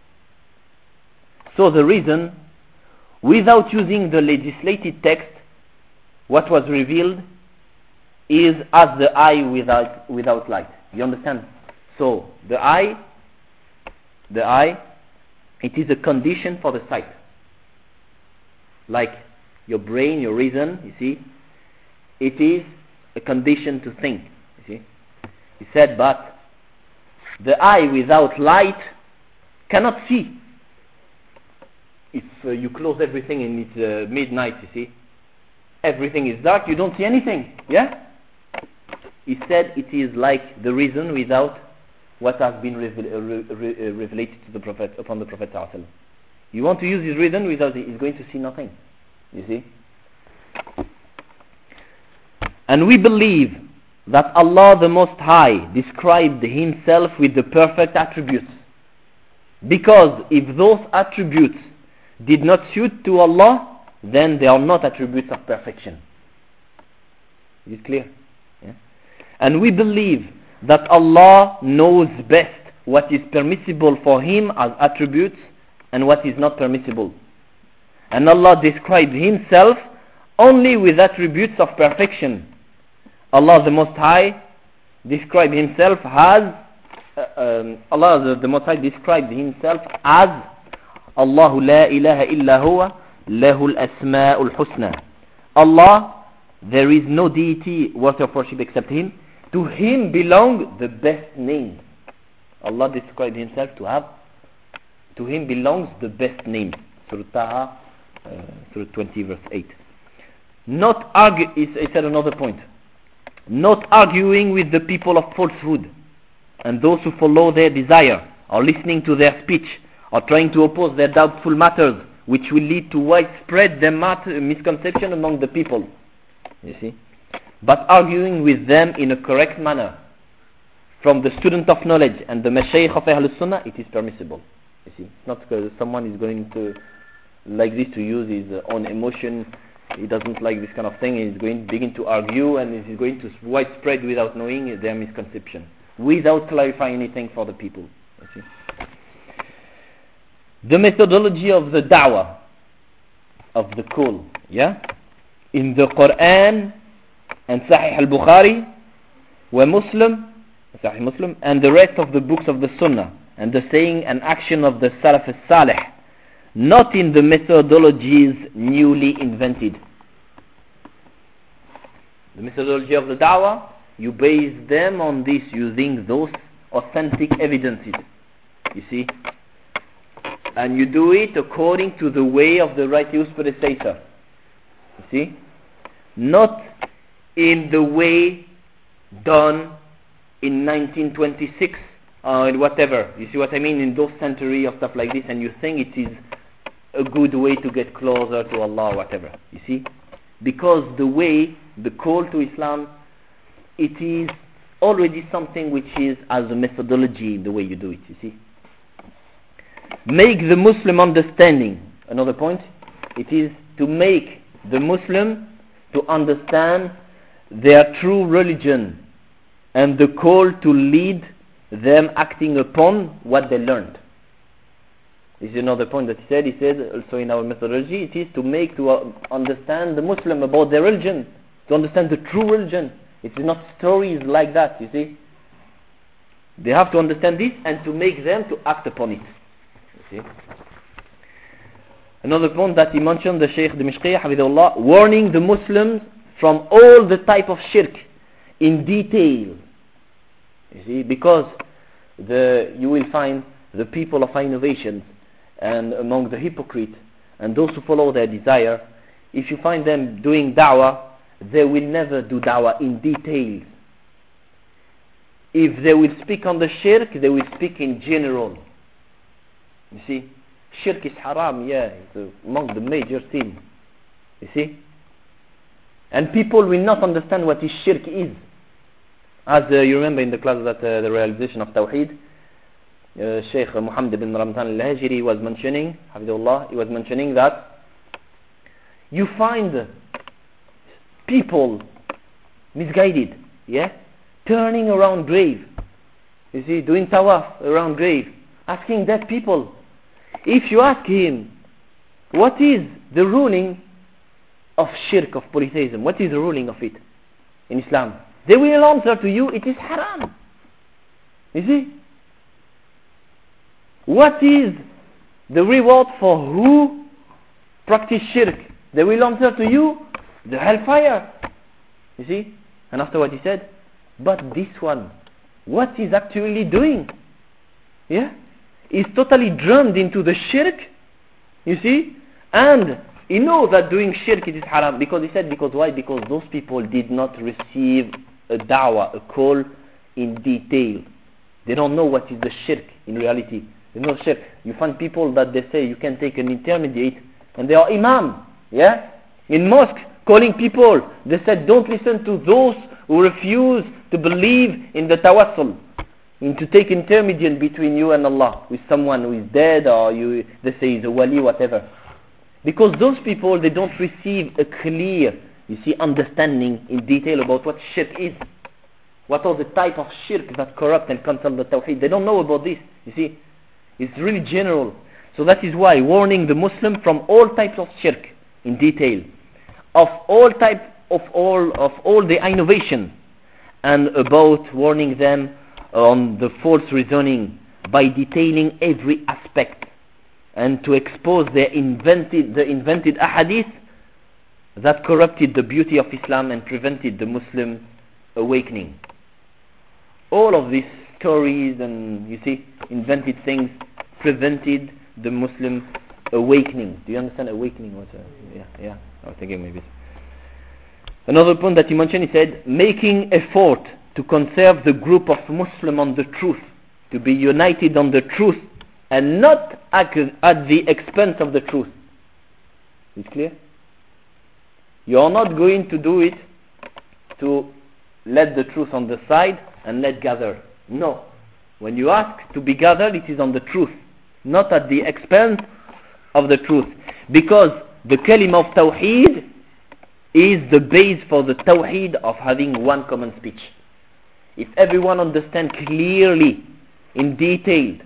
So the reason, without using the legislated text, what was revealed is as the eye without without light. You understand? So the eye, the eye, it is a condition for the sight. Like your brain, your reason, you see, it is a condition to think. You see, he said, but the eye without light cannot see. If uh, you close everything and it's uh, midnight, you see, everything is dark, you don't see anything. Yeah? He said it is like the reason without what has been revel- uh, re- re- uh, revelated to the Prophet upon the Prophet ﷺ. You want to use his reason without it, he's going to see nothing. You see? And we believe that Allah the Most High described himself with the perfect attributes. Because if those attributes did not suit to Allah, then they are not attributes of perfection. Is it clear? Yeah? And we believe that Allah knows best what is permissible for him as attributes and what is not permissible. And Allah describes himself only with attributes of perfection. Allah the Most High described himself as uh, um, Allah the, the Most High described himself as Allahu la ilaha illa huwa lahul asma'ul husna. Allah, there is no deity worthy of worship except him. To him belong the best names. Allah described himself to have, to him belongs the best names. Surah Taha, uh, Surah twenty verse eight. Not argue, he said another point. Not arguing with the people of falsehood and those who follow their desire or listening to their speech or trying to oppose their doubtful matters, which will lead to widespread matter, misconception among the people. You see? But arguing with them in a correct manner from the student of knowledge and the Mashaykh of Ahlul Sunnah, it is permissible. You see? It's not because someone is going to like this to use his own emotion. He doesn't like this kind of thing. He's going to begin to argue and he's going to widespread without knowing their misconception, without clarifying anything for the people. You see? The methodology of the da'wah, of the call, yeah? In the Quran and Sahih al-Bukhari, wa Muslim, Sahih Muslim, and the rest of the books of the Sunnah, and the saying and action of the Salaf al-Salih, not in the methodologies newly invented. The methodology of the da'wah, you base them on this using those authentic evidences. You see? And you do it according to the way of the righteous predecessor. You see? Not in the way done in nineteen twenty-six or in whatever. You see what I mean? In those century of stuff like this, and you think it is a good way to get closer to Allah or whatever. You see? Because the way, the call to Islam, it is already something which is as a methodology in the way you do it. You see? Make the Muslim understanding. Another point, it is to make the Muslim to understand their true religion and the call to lead them acting upon what they learned. This is another point that he said. He said also in our methodology, it is to make, to uh, understand the Muslim about their religion, to understand the true religion. It is not stories like that, you see. They have to understand this and to make them to act upon it. You see. Another point that he mentioned, the Shaykh Dimishqi, Hafidhullah, warning the Muslims from all the type of shirk in detail. You see, because the you will find the people of innovations and among the hypocrites and those who follow their desire, if you find them doing da'wah, they will never do da'wah in details. If they will speak on the shirk, they will speak in general. You see, shirk is haram, yeah, it's among the major sins. You see? And people will not understand what is shirk is. As uh, you remember in the class that uh, the realization of Tawheed, uh, Shaykh Muhammad ibn Ramzan al-Hajiri was mentioning, Hafidullah, he was mentioning that you find people misguided, yeah, turning around grave, you see, doing tawaf around grave, asking dead people. If you ask him, what is the ruling of shirk, of polytheism, what is the ruling of it in Islam? They will answer to you, it is haram. You see? What is the reward for who practice shirk? They will answer to you, the hellfire. You see? And after what he said, but this one, what is actually doing? Yeah? Is totally drummed into the shirk. You see? And he knows that doing shirk it is haram. Because he said, because why? Because those people did not receive a da'wah, a call in detail. They don't know what is the shirk in reality. They know shirk. You find people that they say you can take an intermediate and they are imam. Yeah? In mosque, calling people. They said don't listen to those who refuse to believe in the tawassul, in to take intermediate between you and Allah with someone who is dead or you, they say is a wali, whatever. Because those people, they don't receive a clear, you see, understanding in detail about what shirk is. What are the type of shirk that corrupt and cancel the tawheed. They don't know about this, you see. It's really general. So that is why warning the Muslim from all types of shirk in detail. Of all type of all of all the innovation, and about warning them on the false reasoning by detailing every aspect, and to expose their invented the invented ahadith that corrupted the beauty of Islam and prevented the Muslim awakening. All of these stories and, you see, invented things prevented the Muslim awakening. Do you understand awakening? What's a, yeah, yeah. I was thinking maybe. Another point that he mentioned, he said, making effort to conserve the group of Muslims on the truth, to be united on the truth, and not at, at the expense of the truth. Is it clear? You are not going to do it to let the truth on the side and let gather. No. When you ask to be gathered, it is on the truth, not at the expense of the truth. Because the kalima of Tawheed is the base for the Tawheed of having one common speech. If everyone understands clearly, in detail,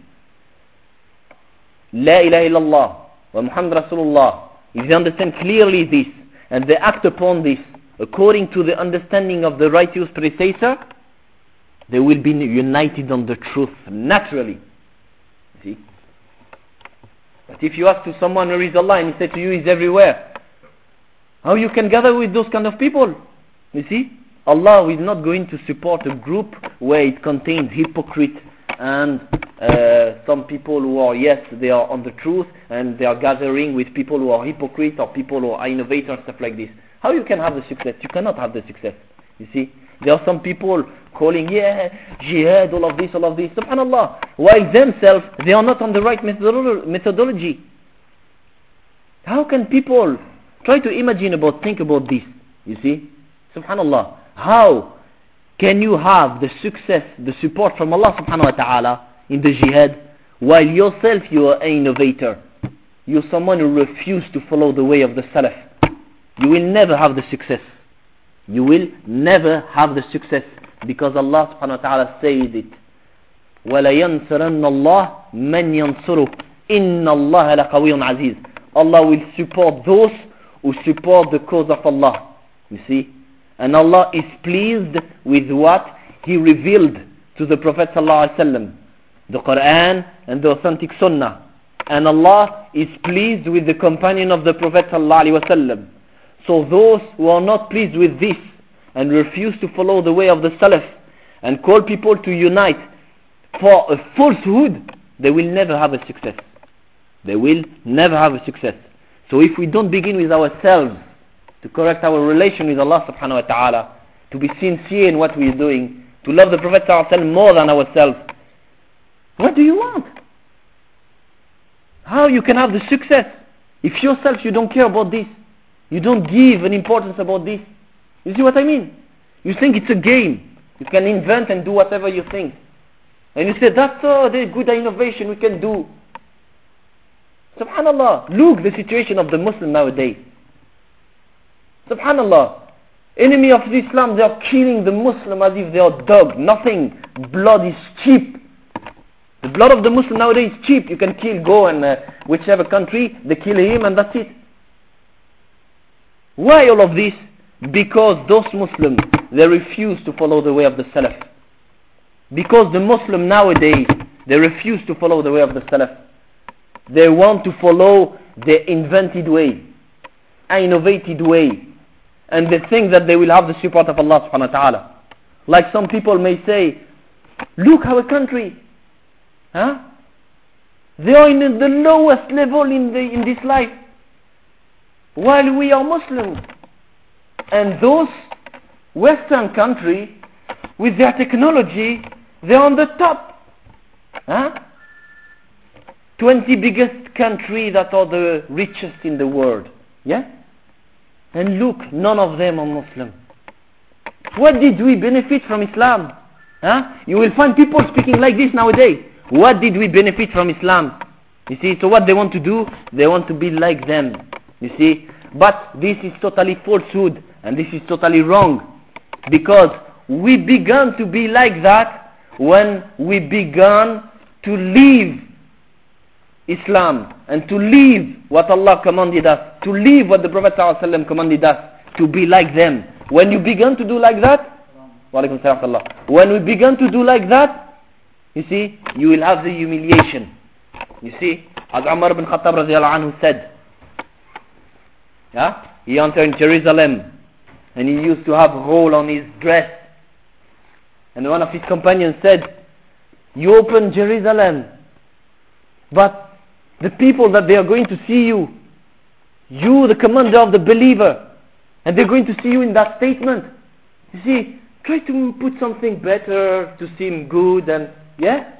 La ilaha illallah wa Muhammad Rasulullah, if they understand clearly this and they act upon this according to the understanding of the righteous predecessor, they will be united on the truth naturally. See? But if you ask to someone where is Allah and he said to you He is everywhere, how you can gather with those kind of people? You see? Allah is not going to support a group where it contains hypocrite and uh, some people who are, yes, they are on the truth and they are gathering with people who are hypocrite or people who are innovators, stuff like this. How you can have the success? You cannot have the success. You see? There are some people calling, yeah, jihad, all of this, all of this, subhanallah, while themselves, they are not on the right methodolo- methodology. How can people try to imagine about, think about this? You see? Subhanallah. How can you have the success, the support from Allah subhanahu wa ta'ala in the jihad, while yourself you are an innovator? You're someone who refuses to follow the way of the Salaf. You will never have the success. You will never have the success, because Allah subhanahu wa ta'ala said it. وَلَيَنْصُرَنَّ اللَّهُ مَنْ يَنْصُرُهُ إِنَّ اللَّهَ لَقَوِيٌّ عَزِيزٌ. Allah will support those who support the cause of Allah. You see? And Allah is pleased with what He revealed to the Prophet sallallahu alaihi wasallam, the Quran and the authentic Sunnah. And Allah is pleased with the companion of the Prophet sallallahu alaihi wasallam. So those who are not pleased with this and refuse to follow the way of the Salaf and call people to unite for a falsehood, they will never have a success. They will never have a success. So if we don't begin with ourselves to correct our relation with Allah subhanahu wa ta'ala, to be sincere in what we are doing, to love the Prophet sallallahu alaihi wasallam more than ourselves, what do you want? How you can have the success if yourself you don't care about this? You don't give an importance about this. You see what I mean? You think it's a game. You can invent and do whatever you think. And you say, that's oh, the good innovation we can do. Subhanallah. Look the situation of the Muslim nowadays. Subhanallah. Enemy of Islam, they are killing the Muslim as if they are dog. Nothing. Blood is cheap. The blood of the Muslim nowadays is cheap. You can kill, go and uh, whichever country, they kill him and that's it. Why all of this? Because those Muslims, they refuse to follow the way of the Salaf. Because the Muslim nowadays, they refuse to follow the way of the Salaf. They want to follow the invented way, innovated way. And they think that they will have the support of Allah subhanahu wa ta'ala. Like some people may say, look our country. Huh? They are in the lowest level in, the, in this life. While we are Muslims. And those Western countries, with their technology, they're on the top. Huh? twenty biggest countries that are the richest in the world. Yeah? And look, none of them are Muslim. What did we benefit from Islam? Huh? You will find people speaking like this nowadays. What did we benefit from Islam? You see, so what they want to do, they want to be like them. You see? But this is totally falsehood. And this is totally wrong. Because we began to be like that when we began to leave Islam and to leave what Allah commanded us, to leave what the Prophet ﷺ commanded us, to be like them. When you begin to do like that, when we begin to do like that, you see, you will have the humiliation. You see, as Umar ibn Khattab radiallahu anhu said, yeah, he entered Jerusalem and he used to have a hole on his dress. And one of his companions said, you open Jerusalem, but the people that they are going to see you, you the commander of the believer, and they're going to see you in that statement. You see, try to put something better to seem good and, yeah?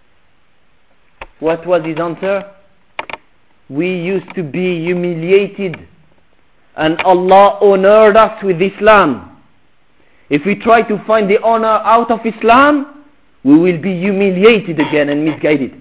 What was his answer? We used to be humiliated and Allah honored us with Islam. If we try to find the honor out of Islam, we will be humiliated again and misguided.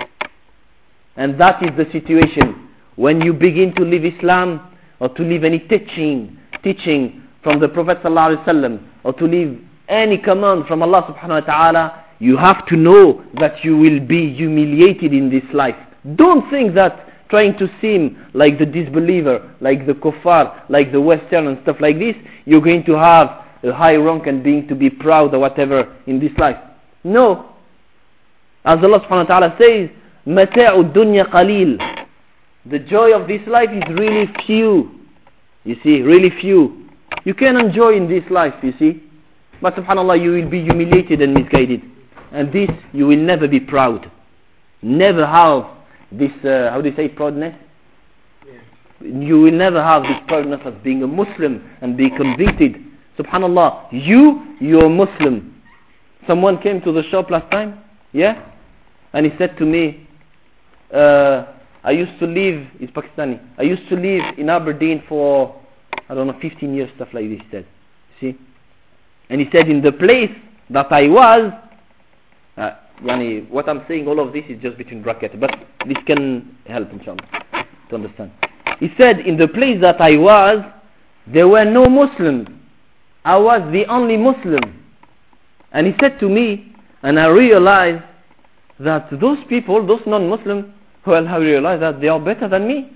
And that is the situation when you begin to live Islam or to live any teaching, teaching from the Prophet ﷺ or to live any command from Allah subhanahu wa ta'ala, you have to know that you will be humiliated in this life. Don't think that trying to seem like the disbeliever, like the kuffar, like the Western and stuff like this, you're going to have a high rank and being to be proud or whatever in this life. No. As Allah subhanahu wa ta'ala says, مَتَاعُ الدُّنْيَا قَلِيلٌ. The joy of this life is really few. You see, really few. You can enjoy in this life, you see. But subhanAllah, you will be humiliated and misguided. And this, you will never be proud. Never have this, uh, how do you say, proudness? Yeah. You will never have this proudness of being a Muslim and be convicted. Subhanallah, you, you're a Muslim. Someone came to the shop last time, yeah? And he said to me, uh, I used to live, he's Pakistani, I used to live in Aberdeen for, I don't know, fifteen years, stuff like this, he said. See? And he said, in the place that I was, uh, Yani, what I'm saying, all of this is just between brackets, but this can help, inshallah, to understand. He said, in the place that I was, there were no Muslims. I was the only Muslim. And he said to me, and I realized that those people, those non-Muslims, well, I realized that they are better than me.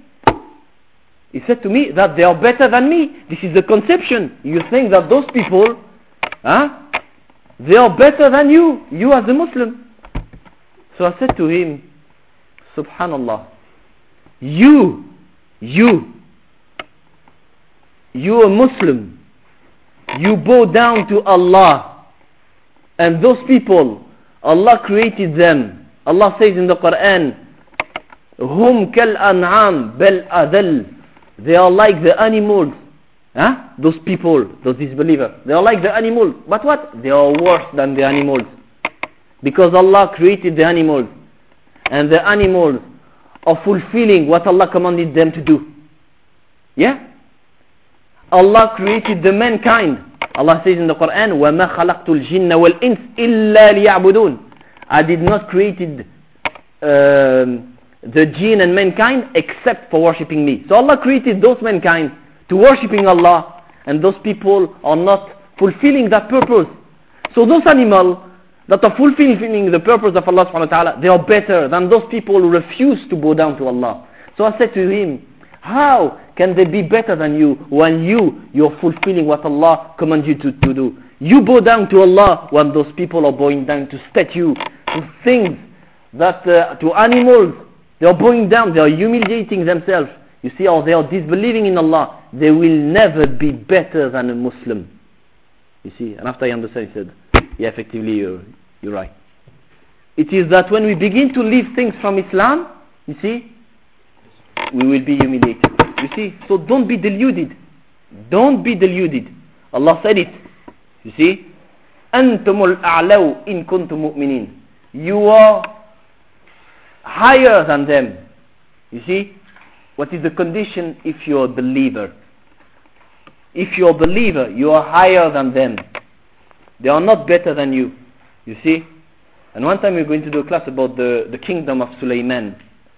He said to me that they are better than me. This is the conception. You think that those people, huh, they are better than you, you as a Muslim. So I said to him, Subhanallah, you, you, you a Muslim, you bow down to Allah, and those people, Allah created them, Allah says in the Quran, Hum kal an'am bal adal. They are like the animals. Huh? Those people, those disbelievers, they are like the animals. But what? They are worse than the animals. Because Allah created the animals. And the animals are fulfilling what Allah commanded them to do. Yeah? Allah created the mankind. Allah says in the Quran, وَمَا خَلَقْتُ الْجِنَّ وَالْإِنسِ إِلَّا لِيَعْبُدُونَ. I did not created um, the jinn and mankind except for worshipping me. So Allah created those mankind to worshipping Allah, and those people are not fulfilling that purpose. So those animals that are fulfilling the purpose of Allah subhanahu wa ta'ala, they are better than those people who refuse to bow down to Allah. So I said to him, how can they be better than you when you, you're fulfilling what Allah commands you to, to do? You bow down to Allah when those people are bowing down to statue, to things, that uh, to animals. They are bowing down, they are humiliating themselves. You see, or they are disbelieving in Allah. They will never be better than a Muslim. You see, and after I understand, he said, yeah, effectively, you're, you're right. It is that when we begin to leave things from Islam, you see, we will be humiliated. You see, so don't be deluded. Don't be deluded. Allah said it. You see, أنتم الأعلو إن كنتم مؤمنين. You are higher than them. You see, what is the condition if you are a believer? If you are a believer, you are higher than them. They are not better than you. You see? And one time we're going to do a class about the, the kingdom of Sulaiman.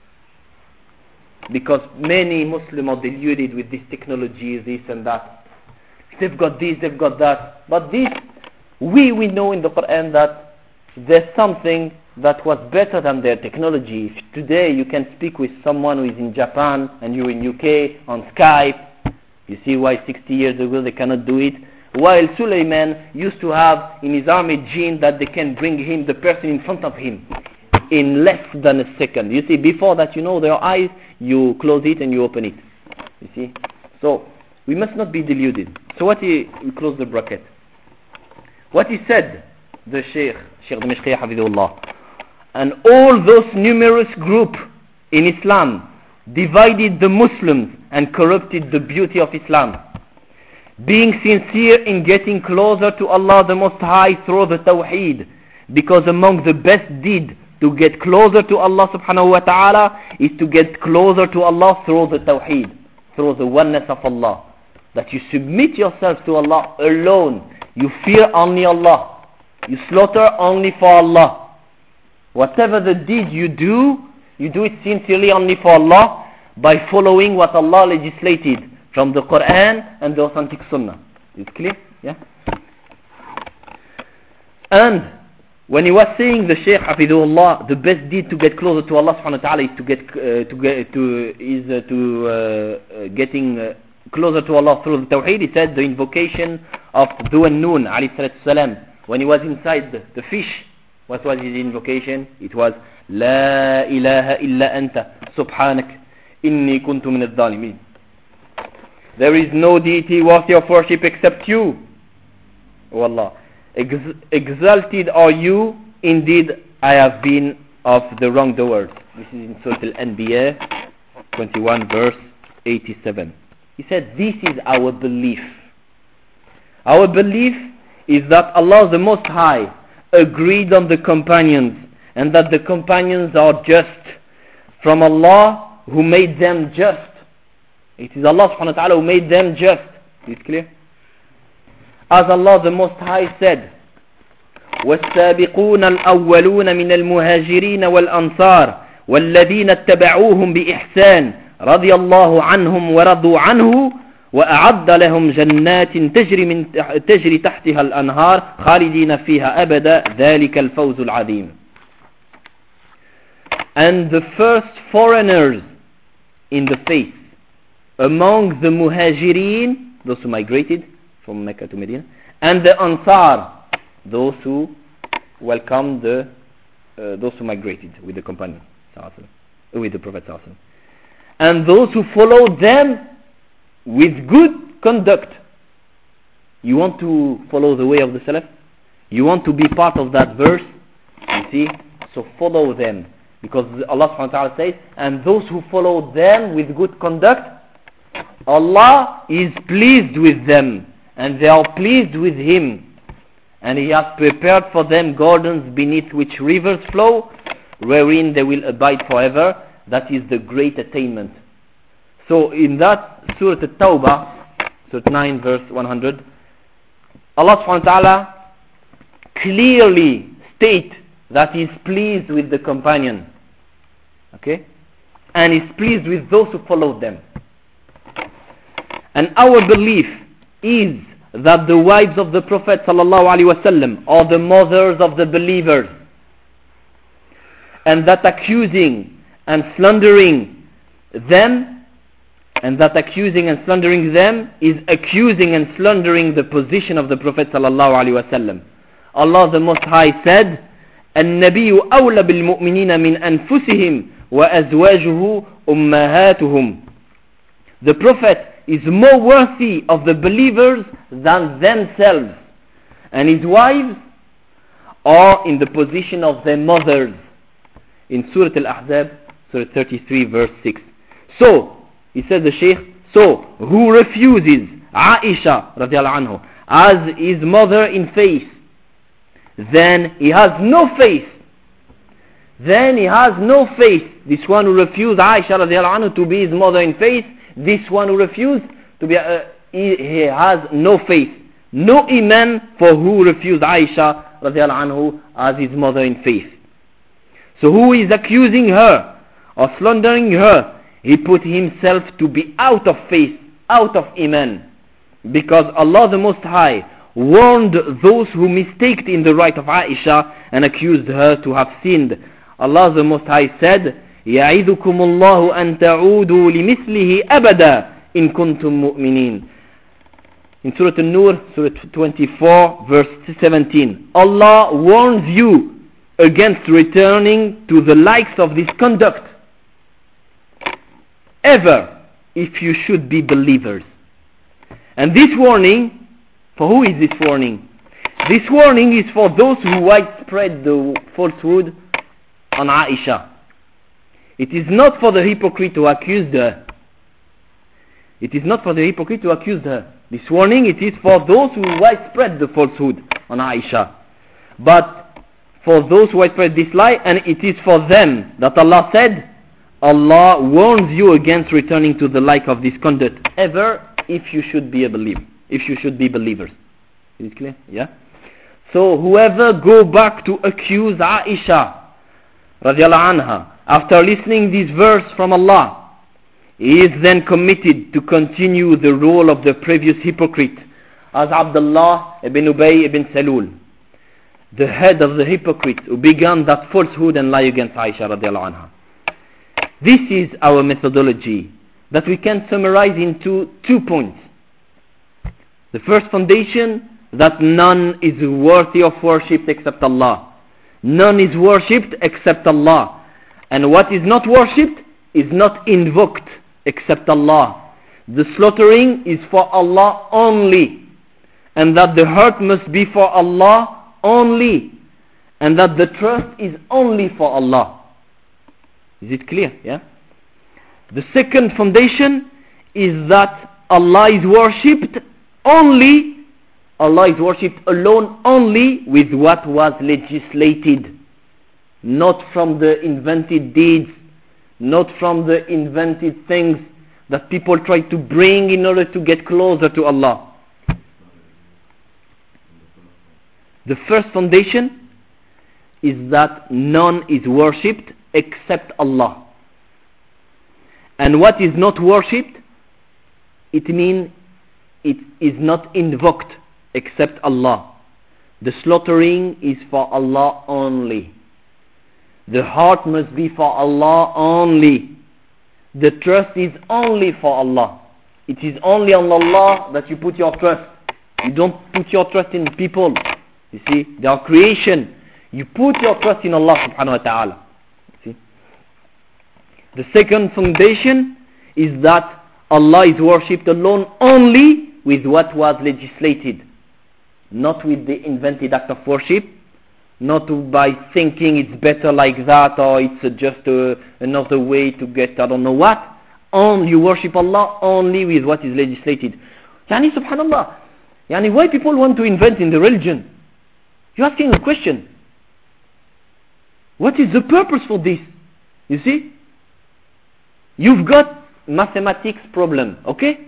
Because many Muslims are deluded with this technology, this and that. They've got this, they've got that. But this, we, we know in the Quran that there's something that was better than their technology. If today you can speak with someone who is in Japan and you're in U K on Skype, you see why sixty years ago they cannot do it. While Sulaiman used to have in his army jinn that they can bring him, the person in front of him, in less than a second. You see, before that, you know, their eyes, you close it and you open it. You see? So, we must not be deluded. So what he, we close the bracket. What he said, the Shaykh, Shaykh Dimashqi Hafidhullah, and all those numerous groups in Islam divided the Muslims and corrupted the beauty of Islam. Being sincere in getting closer to Allah the Most High through the Tawheed, because among the best deed to get closer to Allah subhanahu wa ta'ala is to get closer to Allah through the Tawheed, through the oneness of Allah. That you submit yourself to Allah alone. You fear only Allah. You slaughter only for Allah. Whatever the deed you do, you do it sincerely only for Allah by following what Allah legislated from the Quran and the authentic Sunnah. Is it clear? Yeah? And when he was saying, the Shaykh Hafidhullah, the best deed to get closer to Allah subhanahu wa ta'ala is to get uh, to get to is uh, to uh, uh, getting uh, closer to Allah through the Tawheed. He said the invocation of Dhu an-Nun alayhi salatu salam. When he was inside the, the fish, what was his invocation? It was La ilaha illa anta subhanak inni kuntu min al-dhalimin. There is no deity worthy of worship except you, O Allah. Ex- exalted are you, indeed I have been of the wrongdoers. This is in Surah Al-Anbiya twenty-one verse eighty-seven. He said, this is our belief. Our belief is that Allah the Most High agreed on the companions, and that the companions are just from Allah who made them just. It is Allah subhanahu wa ta'ala who made them just. Is it clear? As Allah the Most High said, والسابقون الأولون من المهاجرين والأنصار والذين اتبعوهم بإحسان رضي الله عنهم ورضوا عنه وأعد لهم جنات تجري من تجري تحتها الأنهار خالدين فيها أبدا ذلك الفوز العظيم. And the first foreigners in the faith among the Muhajirin, those who migrated from Mecca to Medina, and the Ansar, those who welcomed the uh, those who migrated with the companion, with the Prophet, and those who followed them with good conduct. You want to follow the way of the Salaf? You want to be part of that verse? You see, So follow them. Because Allah subhanahu wa ta'ala says, and those who follow them with good conduct, Allah is pleased with them, and they are pleased with Him. And He has prepared for them gardens beneath which rivers flow, wherein they will abide forever. That is the great attainment. So in that Surah At-Tawbah, Surah nine verse one hundred, Allah subhanahu wa ta'ala clearly states that He is pleased with the companion. Okay? And He is pleased with those who followed them. And our belief is that the wives of the Prophet sallallahu alaihi wasallam are the mothers of the believers, and that accusing and slandering them and that accusing and slandering them is accusing and slandering the position of the Prophet sallallahu alaihi wasallam. Allah the Most High said, النبي أولى بالمؤمنين من أنفسهم وأزواجه أمهاتهم. The Prophet is more worthy of the believers than themselves, and his wives are in the position of their mothers. In Surah Al-Ahzab, Surah thirty-three verse six. So, he said the Shaykh, so who refuses Aisha radiallahu anhu as his mother in faith, then he has no faith. Then he has no faith. This one who refused Aisha radiallahu anhu to be his mother in faith, this one who refused to be, uh, he, he has no faith. No iman for who refused Aisha radiallahu anhu as his mother in faith. So who is accusing her or slandering her, he put himself to be out of faith, out of iman. Because Allah the Most High warned those who mistaked in the right of Aisha and accused her to have sinned. Allah the Most High said, يَعِذُكُمُ اللَّهُ أَن تَعُودُوا لِمِثْلِهِ أَبَدًا إِن كُنتُم مُؤْمِنِينَ. In Surah An-Nur, Surah twenty-four, verse seventeen, Allah warns you against returning to the likes of this conduct ever, if you should be believers. And this warning, for who is this warning? This warning is for those who widespread the falsehood on Aisha. It is not for the hypocrite who accused her. It is not for the hypocrite who accused her. This warning, it is for those who widespread the falsehood on Aisha. But for those who widespread this lie, and it is for them that Allah said, Allah warns you against returning to the like of this conduct ever, if you should be a believer, if you should be believers. Is it clear? Yeah? So whoever go back to accuse Aisha radiallahu anha after listening this verse from Allah, he is then committed to continue the role of the previous hypocrite, as Abdullah ibn Ubay ibn Salul, the head of the hypocrites who began that falsehood and lie against Aisha radiallahu anha. This is our methodology that we can summarize into two points. The first foundation, that none is worthy of worship except Allah. None is worshipped except Allah. And what is not worshipped is not invoked except Allah. The slaughtering is for Allah only. And that the hurt must be for Allah only. And that the trust is only for Allah. Is it clear? Yeah? The second foundation is that Allah is worshipped only, Allah is worshipped alone only with what was legislated. Not from the invented deeds, not from the invented things that people try to bring in order to get closer to Allah. The first foundation is that none is worshipped except Allah. And what is not worshipped, it means it is not invoked except Allah. The slaughtering is for Allah only. The heart must be for Allah only. The trust is only for Allah. It is only on Allah that you put your trust. You don't put your trust in people. You see, they are creation. You put your trust in Allah subhanahu wa ta'ala. The second foundation is that Allah is worshipped alone only with what was legislated, not with the invented act of worship, not to, by thinking it's better like that, or it's uh, just uh, another way to get I don't know what. On, you worship Allah only with what is legislated. Yani subhanallah. Yani why people want to invent in the religion? You're asking a question. What is the purpose for this? You see? You've got mathematics problem, okay?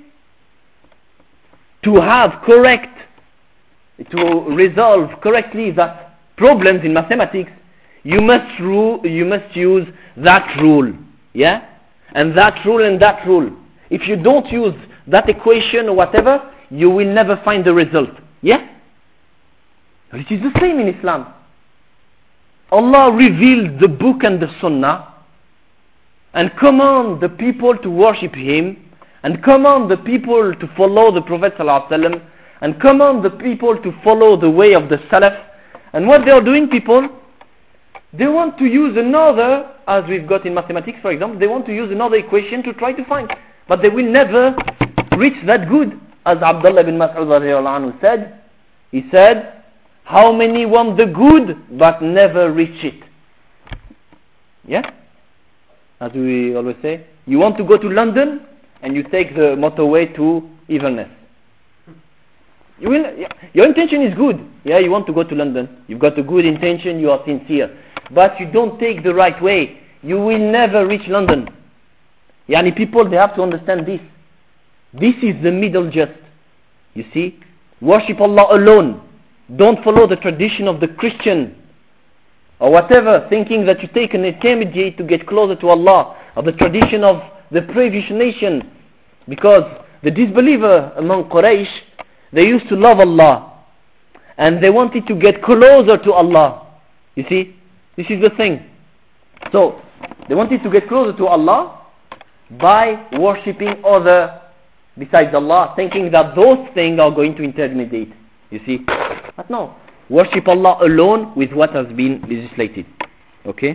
To have correct, to resolve correctly that problems in mathematics, you must rule, you must use that rule, yeah? And that rule and that rule. If you don't use that equation or whatever, you will never find the result, yeah? It is the same in Islam. Allah revealed the book and the sunnah and command the people to worship Him and command the people to follow the Prophet ﷺ and command the people to follow the way of the Salaf. And what they are doing, people, they want to use another, as we've got in mathematics for example, they want to use another equation to try to find. But they will never reach that good. As Abdullah bin Mas'ud radiallahu anhu said, he said, how many want the good but never reach it? Yeah? As we always say, you want to go to London and you take the motorway to Inverness. You will, your intention is good. Yeah, you want to go to London. You've got a good intention, you are sincere. But you don't take the right way. You will never reach London. Yani people, they have to understand this. This is the middle just. You see? Worship Allah alone. Don't follow the tradition of the Christian or whatever, thinking that you take an intermediate to get closer to Allah, or the tradition of the previous nation. Because the disbeliever among Quraysh, they used to love Allah and they wanted to get closer to Allah. You see? This is the thing. So, they wanted to get closer to Allah by worshipping other besides Allah, thinking that those things are going to intermediate. You see? But no. Worship Allah alone with what has been legislated. Okay?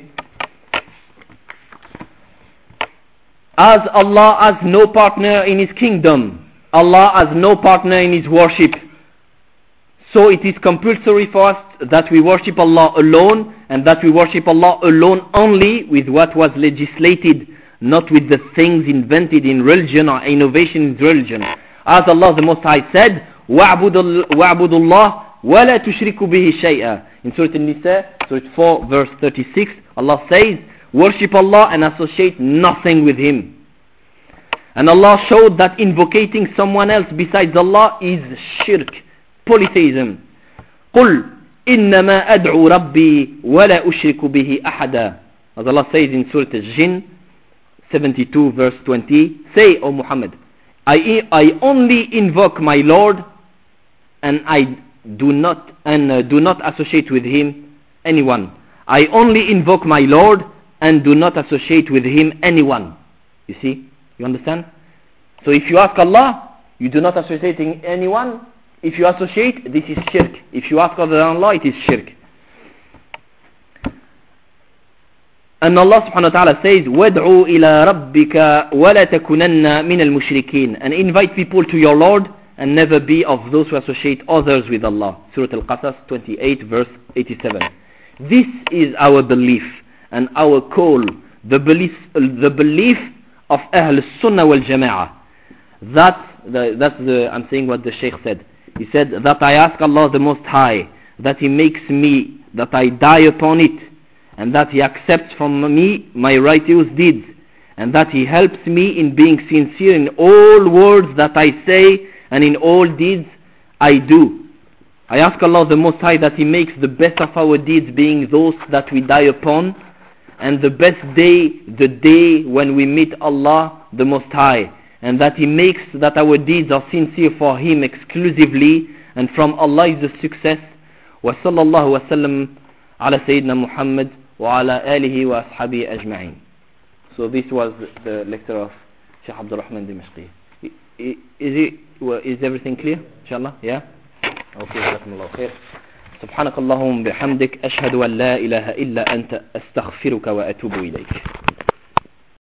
As Allah has no partner in His kingdom, Allah has no partner in His worship. So it is compulsory for us that we worship Allah alone, and that we worship Allah alone only with what was legislated, not with the things invented in religion or innovation in religion. As Allah the Most High said, وَاعْبُدُوا اللَّهِ وَلَا تُشْرِكُوا بِهِ شَيْئًا. In Surah An-Nisa, Surah four, verse thirty-six, Allah says, worship Allah and associate nothing with Him. And Allah showed that invocating someone else besides Allah is shirk, polytheism. قُلْ إِنَّمَا أَدْعُو رَبِّي وَلَا أُشْرِكُ بِهِ أَحَدًا. As Allah says in Surah Al-Jinn, seventy-two, verse twenty, say, O Muhammad, I, I only invoke my Lord and I do not and uh, do not associate with Him anyone. I only invoke my Lord and do not associate with Him anyone. You see? You understand? So if you ask Allah, you do not associate with anyone. If you associate, this is shirk. If you ask other than Allah, it is shirk. And Allah subhanahu wa ta'ala says, وَادْعُوا إِلَىٰ رَبِّكَ وَلَا تَكُنَنَّ مِنَ الْمُشْرِكِينَ. And invite people to your Lord and never be of those who associate others with Allah. Surah Al-Qasas twenty-eight, verse eighty-seven. This is our belief and our call, the belief, the belief of Ahl Sunnah wal Jama'ah. That, the, that's the, I'm saying what the Shaykh said. He said that I ask Allah the Most High that He makes me, that I die upon it, and that He accepts from me my righteous deeds, and that He helps me in being sincere in all words that I say and in all deeds I do. I ask Allah the Most High that He makes the best of our deeds being those that we die upon, and the best day, the day when we meet Allah the Most High, and that He makes that our deeds are sincere for Him exclusively, and from Allah is the success. Wa sallallahu wa sallam ala Sayyidina Muhammad wa ala alihi wa ashabihi ajma'in. So this was the lecture of Shaykh Abdul Rahman Dimashqi. Is it, is everything clear? Inshallah? Yeah? Okay, jazakumullahu khair. سبحانك اللهم بحمدك أشهد أن لا إله إلا أنت أستغفرك وأتوب إليك.